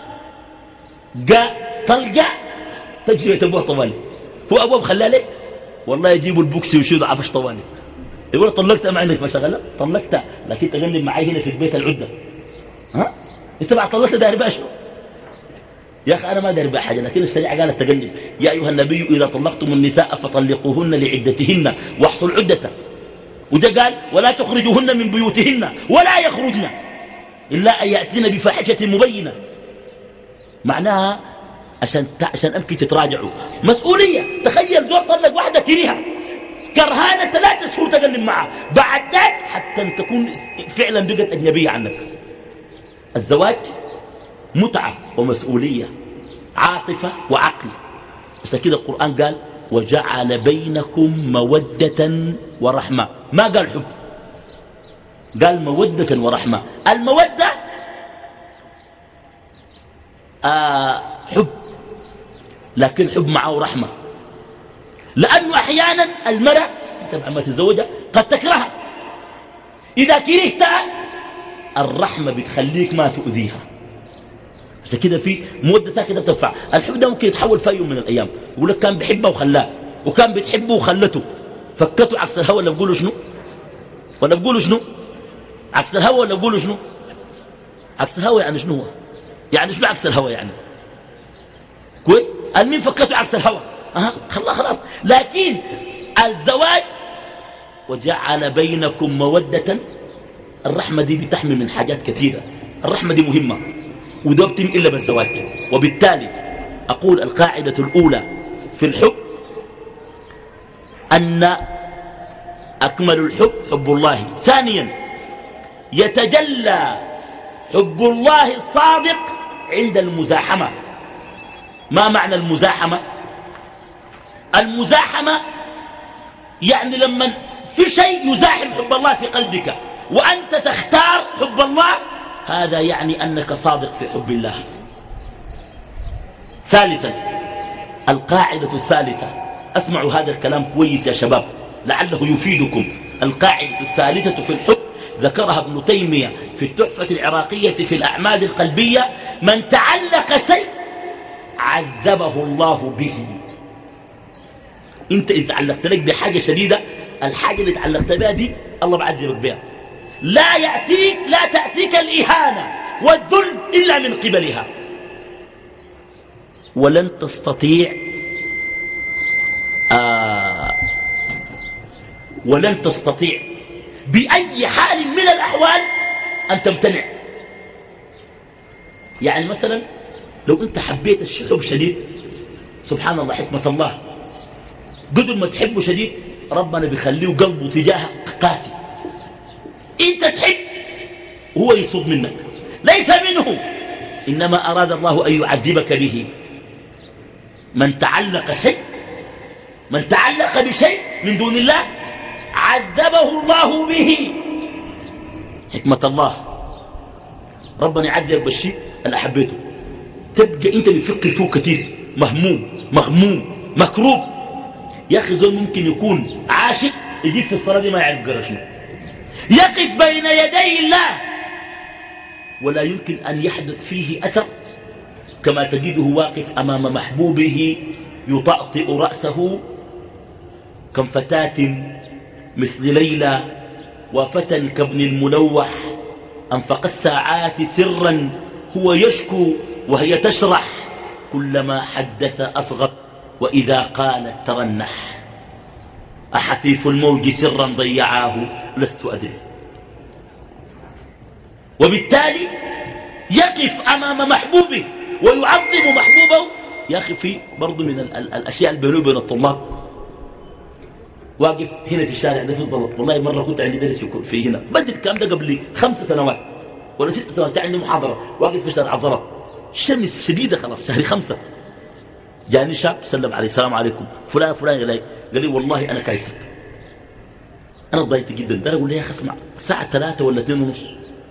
Speaker 1: جاء طلقة تمشي بيت أبوها طوالي. هو أبوها بخليها لك والله يجيبوا البوكسي ويشيلوا عفش طوالي، يقول طلقتها ما عندك مشغلة، طلقتها لكن تقلب معي هنا في البيت العدة. ها انت بعد طلقتها داري بقى شنو يا أخي؟ أنا ما داري بقى حاجة، لكن الشريعة قالت تقلب. يا أيها النبي إذا طلقتم النساء فطلقوهن لعدتهن واحصوا العدة. وده قال ولا تخرجوهن من بيوتهن ولا يخرجن إلا أن يأتين بفاحشة مبينة. معناها عشان عشان أبكي تتراجعوا، مسؤولية. تخيل زول طلق واحدة كريهة كرهانة ثلاثة شهور تقلب معها، بعد ذاك حتى تكون فعلا بقت أجنبية عنك. الزواج متعة ومسؤولية، عاطفة وعقل. بس كده القرآن قال وجعل بينكم مودة ورحمة، ما قال حب، قال مودة ورحمة. المودة آه حب، لكن حب معه رحمة، لأنه أحيانا المرأة تبع ما تتزوجها قد تكرهها، إذا كرهتها الرحمة بتخليك ما تؤذيها. عشان كده في مودة ساكنة بتنفع. الحب ده ممكن يتحول في يوم من الأيام، يقول لك كان بيحبها وخلاه، وكان بتحبه وخلته، فكته عكس الهوى. ولا بقولوا شنو؟ ولا بقولوا شنو؟ عكس الهوى. ولا بقولوا شنو؟ عكس الهوى يعني شنو هو؟ يعني شنو عكس الهوى يعني؟ كويس؟ المين فكته عكس الهوى؟ أها خلاص خلاص. لكن الزواج وجعل بينكم مودة، الرحمة دي بتحمي من حاجات كثيرة، الرحمة دي مهمة وده بتم إلا بالزواج. وبالتالي أقول القاعدة الأولى في الحب أن أكمل الحب حب الله. ثانيا يتجلى حب الله الصادق عند المزاحمة. ما معنى المزاحمة؟ المزاحمة يعني لما في شيء يزاحم حب الله في قلبك وأنت تختار حب الله، هذا يعني أنك صادق في حب الله. ثالثا القاعدة الثالثة، أسمعوا هذا الكلام كويس يا شباب لعله يفيدكم. القاعدة الثالثة في الحب ذكرها ابن تيمية في التحفة العراقية في الأعمال القلبية: من تعلق شيء عذبه الله به. انت إذا تعلقت لك بحاجة شديدة، الحاجة اللي تعلقت بها دي الله بعذبك بها. لا يأتيك لا تأتيك الإهانة والذل إلا من قبلها، ولن تستطيع آه ولن تستطيع بأي حال من الأحوال أن تمتنع. يعني مثلا لو أنت حبيت الشحوب شديد، سبحان الله حكمة الله، قدر ما تحبه شديد ربنا بيخليه قلبه تجاهك قاسي. أنت تحب هو يصد منك، ليس منه، إنما أراد الله أن يعذبك به. من تعلق شيء من تعلق بشيء من دون الله عذبه الله به. حكمة الله، ربنا يعذب بالشيء اللي حبيته، تبقى انت بتفكر فيه كثير، مهموم مغموم مكروب. يا اخي زول ممكن يكون عاشق يجيب في الصلاة دي ما يعرف قرأ شنو، يقف بين يدي الله ولا يمكن أن يحدث فيه أثر، كما تجده واقف أمام محبوبه يطأطئ رأسه. كم فتاة مثل ليلى وفتى كابن الملوح، أنفق الساعات سرا هو يشكو وهي تشرح، كلما حدث أصغر وإذا قالت ترنح، أحثيف الموج سرا ضيعاه لست أدري. وبالتالي يقف أمام محبوبه ويعظم محبوبه. يا أخي في برضو من ال ال الأشياء اللي بينه وبين الطلاب، واقف هنا في الشارع ده في الزلط، والله مرة كنت عندي درس في هنا بدري، الكلام ده قبل خمس سنوات ولا ست سنوات، كان عندي محاضرة، واقف في شارع الزلط، الشمس شديدة خلاص شهر خمسة، جاني شاب سلم علي، السلام عليكم فلان فلان، قال لي قال لي والله أنا كايسك، أنا ضايت جدا. ده أقول له يا أخي اسمع، الساعة ثلاثة ولا اثنين ونص،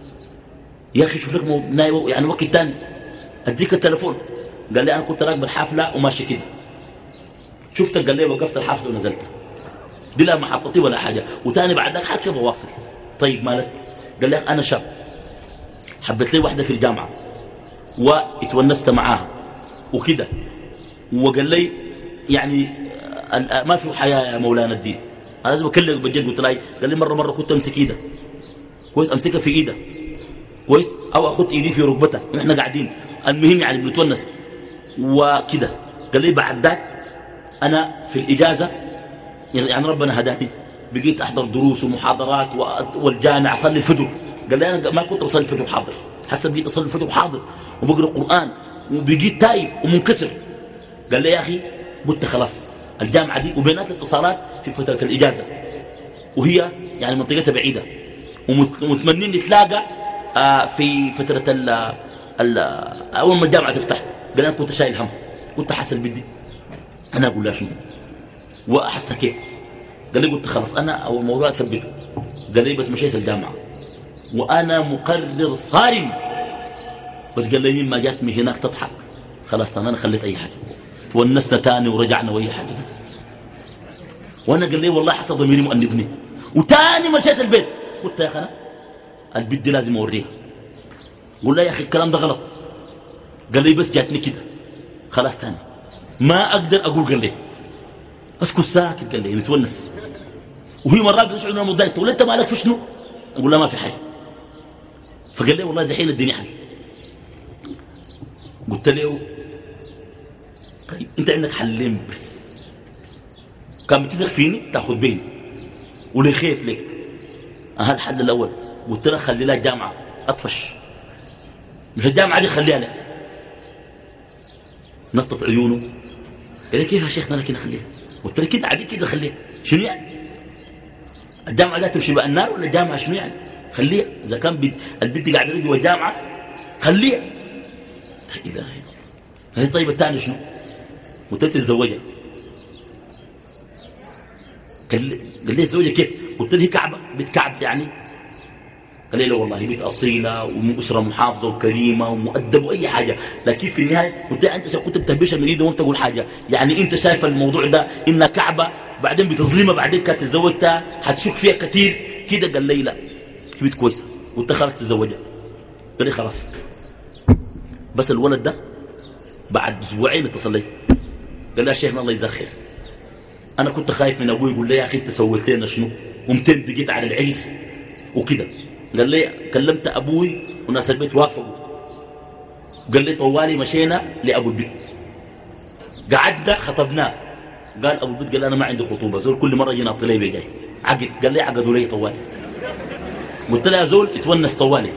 Speaker 1: يا أخي شوف لك يعني وقت تاني أديك التلفون. قال لي أنا كنت راكب الحافلة وماشي كده، شفتك، قال لي وقفت الحافلة ونزلت بلا محطتي ولا حاجة، وتاني بعد ذلك حاجة بواصل. طيب مالك؟ قال لي أنا شاب حبيت لي واحدة في الجامعة واتونست معاها وكده، وقال لي يعني ما في حياة يا مولانا الدين، أنا لازم أكلمك بجد. قلت له قال لي مرة مرة كنت أمسك إيدها كويس، أمسكها في إيدها كويس، أو أخذ إيدي في ركبتها ونحن قاعدين، المهم يعني بنتونس وكده. قال لي بعد ذاك أنا في الإجازة يعني ربنا هداني، بقيت أحضر دروس ومحاضرات والجامع أصلي الفجر. قال لي أنا ما كنت أصلي الفجر حاضر، حسب بقيت أصلي الفجر حاضر وبقرأ القرآن وبقيت تايب ومنكسر. قال لي يا أخي قلت خلاص الجامعة دي وبينات الاتصالات في فترة الإجازة، وهي يعني منطقتها بعيدة، ومتمنين نتلاقى آه في فترة ال ال أول ما الجامعة تفتح. قال أنا كنت شايل هم، كنت حاسل بدي أنا أقول لها شنو وأحس كيف. قال لي قلت خلاص أنا أول موضوع أثبته. قال لي بس مشيت الجامعة وأنا مقرر صارم، بس قال لي مين ما جات من هناك تضحك، خلاص أنا خليت أي حاجة، ونسنا تاني ورجعنا وأي حاجة. وأنا قال لي والله حسب ضميري مؤنبني، وتاني مشيت البيت قلت يا أخي أنا البيت دي لازم أوريها. قول له يا أخي الكلام ده غلط. قال لي بس جاتني كده خلاص تاني ما أقدر أقول. قال لي أسكت ساكت، قال لي نتونس. وهي مرات بتشعر أنها مضايقة، تقول أنت مالك في شنو؟ أقول لا ما في حاجة. فقال لي والله دحين الدنيا حل. قلت له طيب أنت عندك حلين بس، كان بتدخ فيني تأخذ بيني ولي خيط لك. أها الحل الأول قلت له خلي لها الجامعة أطفش، مش الجامعة دي خليها لك. نطت عيونه قال لي كيف يا شيخنا لكن أخليها؟ قلت له كده عادي كده خليها، شنو يعني الجامعة لا تمشي بقى النار ولا الجامعة شنو يعني؟ خليها إذا كان بيت البنت قاعدة رجل والجامعة خليها. لا إله إلا الله. هي طيب الثاني شنو؟ قلت له تتزوجها. قال لي قال لي تتزوجها كيف؟ قلت له هي كعبة، بيت كعب يعني. قال لي لا والله بيت أصيلة ومن أسرة محافظة وكريمة ومؤدب وأي حاجة، لكن في النهاية قلت له أنت كنت بتهبشها من إيده وأنت تقول حاجة، يعني أنت شايف الموضوع ده إنها كعبة بعدين بتظلمها، بعدين كانت تتزوجتها هتشك فيها كثير كده. قال لي لا هي بيت كويسة. قلت خلاص تتزوجها. قال لي خلاص. بس الولد ده بعد أسبوعين اتصل لي قال لي يا شيخنا الله يجزاك خير، أنا كنت خايف من أبوي، يقول لي يا أخي أنت سويت لنا شنو ومتين بقيت على العرس وكده. قال لي كلمت أبوي وناس البيت وافقوا. قال لي طوالي مشينا لأبو البيت، قعدنا خطبناه. قال أبو البيت قال أنا ما عندي خطوبة، زول كل مرة يجينا طليبي جاي. عقد. قال لي عقدوا لي طوالي. قلت له يا زول اتونس طوالي.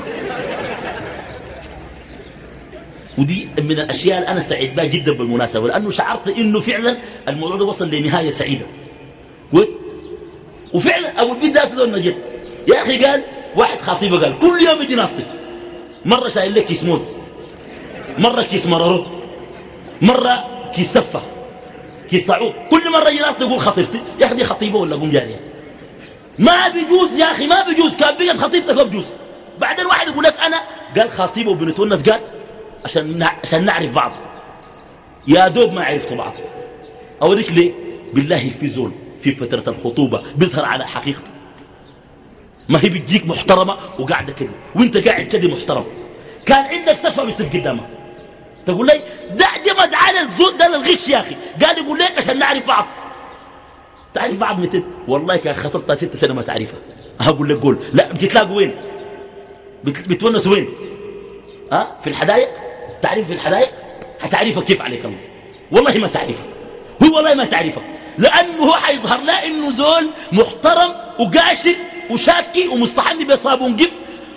Speaker 1: ودي من الأشياء اللي أنا سعيد بها جدا بالمناسبة، لأنه شعرت إنه فعلا الموضوع ده وصل لنهاية سعيدة. كويس. وفعلا أبو البيت ذاته ذو نجد يا أخي. قال واحد خطيبه قال كل يوم يجي ناطق، مرة شايل لك كيس موز، مرة كيس مرارو، مرة كيس سفة، كيس صعود. كل مرة يجي ناطق يقول خطيبتي. يا أخي دي خطيبة ولا قوم جارية؟ ما بيجوز يا أخي، ما بيجوز. كان بيجد خطيبتك ما بيجوز. بعدين واحد يقول لك أنا قال خطيبه وبنتونس قال عشان عشان نعرف بعض. يا دوب ما عرفتوا بعض. أوريك ليه؟ بالله في زول في فترة الخطوبة بيظهر على حقيقته. ما هي بتجيك محترمة وقاعدة كده وانت قاعد كده محترم. كان عندك سفة بيصير قدامك تقول لي ده جمد على الزول ده للغش يا أخي. قال يقول لك عشان نعرف بعض. تعرف بعض متى؟ والله كان خطبتها ست سنة ما تعرفها. هقول لك قول لا بتتلاقوا وين؟ بتونسوا وين؟ ها في الحدائق؟ تعرف في الحدائق؟ هتعرفها كيف عليك الله؟ والله ما تعرفها. هو والله ما تعرفها، لأنه هو حيظهر لا إنه زول محترم وقاشر وشاكي ومستحني بصابون قف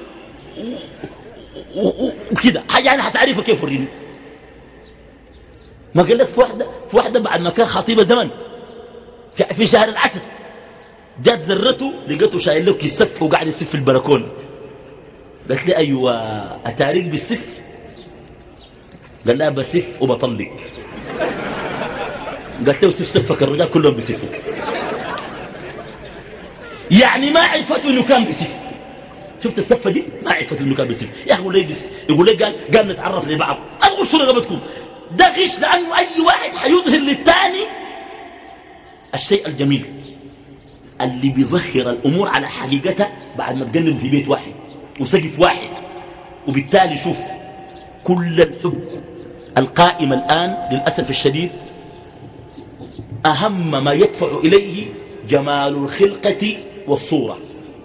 Speaker 1: وكده يعني. هتعرفها كيف؟ وريني. ما قال لك في واحدة في واحدة بعد ما كان خطيبة زمن في, في شهر العسل جات زرته لقيته شايل له كيس سف وقاعد يسف في البلكونه. قالت لي ايوه اتاريك بالسف؟ قال لها بسف وبطلق. قالت له سف سفك الرجال كلهم بسفوا. يعني ما عرفته انه كان بسف. شفت السفه دي؟ ما عرفته انه كان بسف. يا اخي يقول لي بس يقول لي قال قال نتعرف لبعض. اغشوا رقبتكم. ده غش، لانه اي واحد حيظهر للثاني الشيء الجميل اللي بيظهر الامور على حقيقتها بعد ما تقلبوا في بيت واحد وسقف واحد. وبالتالي شوف كل الحب القائم الآن للأسف الشديد أهم ما يدفع إليه جمال الخلقة والصورة.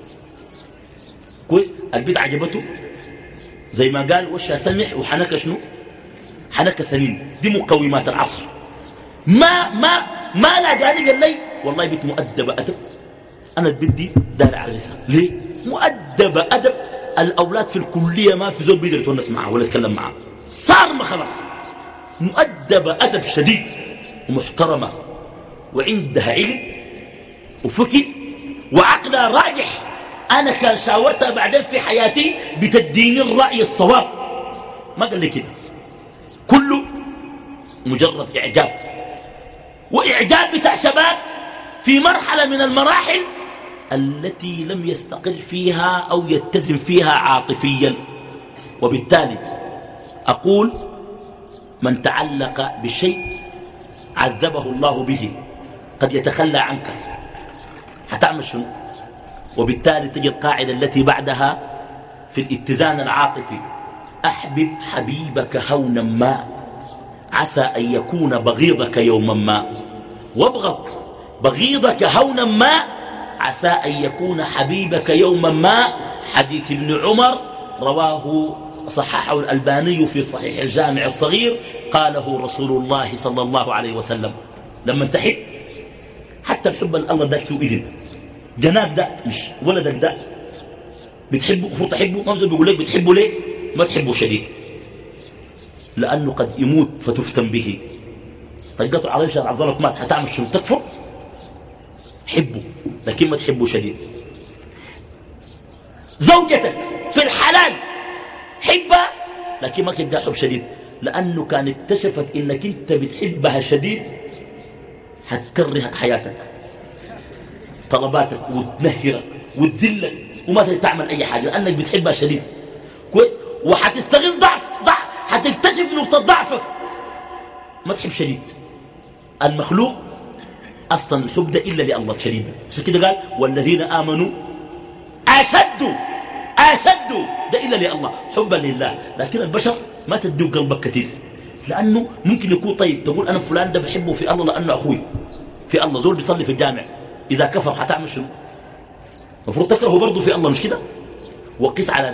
Speaker 1: كويس. البيت عجبته زي ما قال وشها سمح وحنك شنو؟ حنك سنين. دي مقومات العصر. ما ما ما لاقاني قال لي والله بنت مؤدبة أدب. أنا بدي دار عرسها. ليه؟ مؤدبة أدب. الأولاد في الكلية ما في زول بيقدر يتونس معه ولا يتكلم معه. صار ما خلاص. مؤدبة أدب شديد ومحترمة وعندها علم وفكر وعقلها راجح. أنا كان شاورتها بعدين في حياتي بتديني الرأي الصواب. ما قال لي كده. كله مجرد إعجاب، وإعجاب بتاع شباب في مرحلة من المراحل التي لم يستقل فيها أو يتزن فيها عاطفيا. وبالتالي أقول من تعلق بالشيء عذبه الله به. قد يتخلى عنك هتعمل شنو؟ وبالتالي تجي القاعدة التي بعدها في الاتزان العاطفي: أحبب حبيبك هونا ما عسى أن يكون بغيضك يوما ما، وابغض بغيضك هونا ما عسى أن يكون حبيبك يوما ما. حديث ابن عمر رواه صححه الألباني في صحيح الجامع الصغير. قاله رسول الله صلى الله عليه وسلم: لما تحب حتى الحب الله داك فيه إذن جناب ده مش ولدك ده بتحبه المفروض تحبه. ما بيقول لك بتحبه ليه؟ ما تحبه شديد لأنه قد يموت فتفتن به. طيقته عليه شهر عظلك مات هتعمل شنو؟ تكفر؟ حبه لكن ما تحبه شديد. زوجتك في الحلال حبها لكن ما تديها حب شديد، لأنه كان اكتشفت إنك أنت بتحبها شديد هتكرهك حياتك، طلباتك وتنهرك وتذلك وما تعمل أي حاجة لأنك بتحبها شديد. كويس. وحتستغل ضعف ضعف حتكتشف نقطة ضعفك. ما تحب شديد. المخلوق أصلا الحب ده إلا لله شديد. عشان كده قال: والذين آمنوا أشد أشد ده إلا لله حبا لله. لكن البشر ما تدوق قلبك كثير، لأنه ممكن يكون طيب تقول أنا فلان ده بحبه في الله لأنه أخوي في الله. زول بيصلي في الجامع إذا كفر هتعمل شنو؟ المفروض تكرهه برضه في الله مش كده؟ وقس على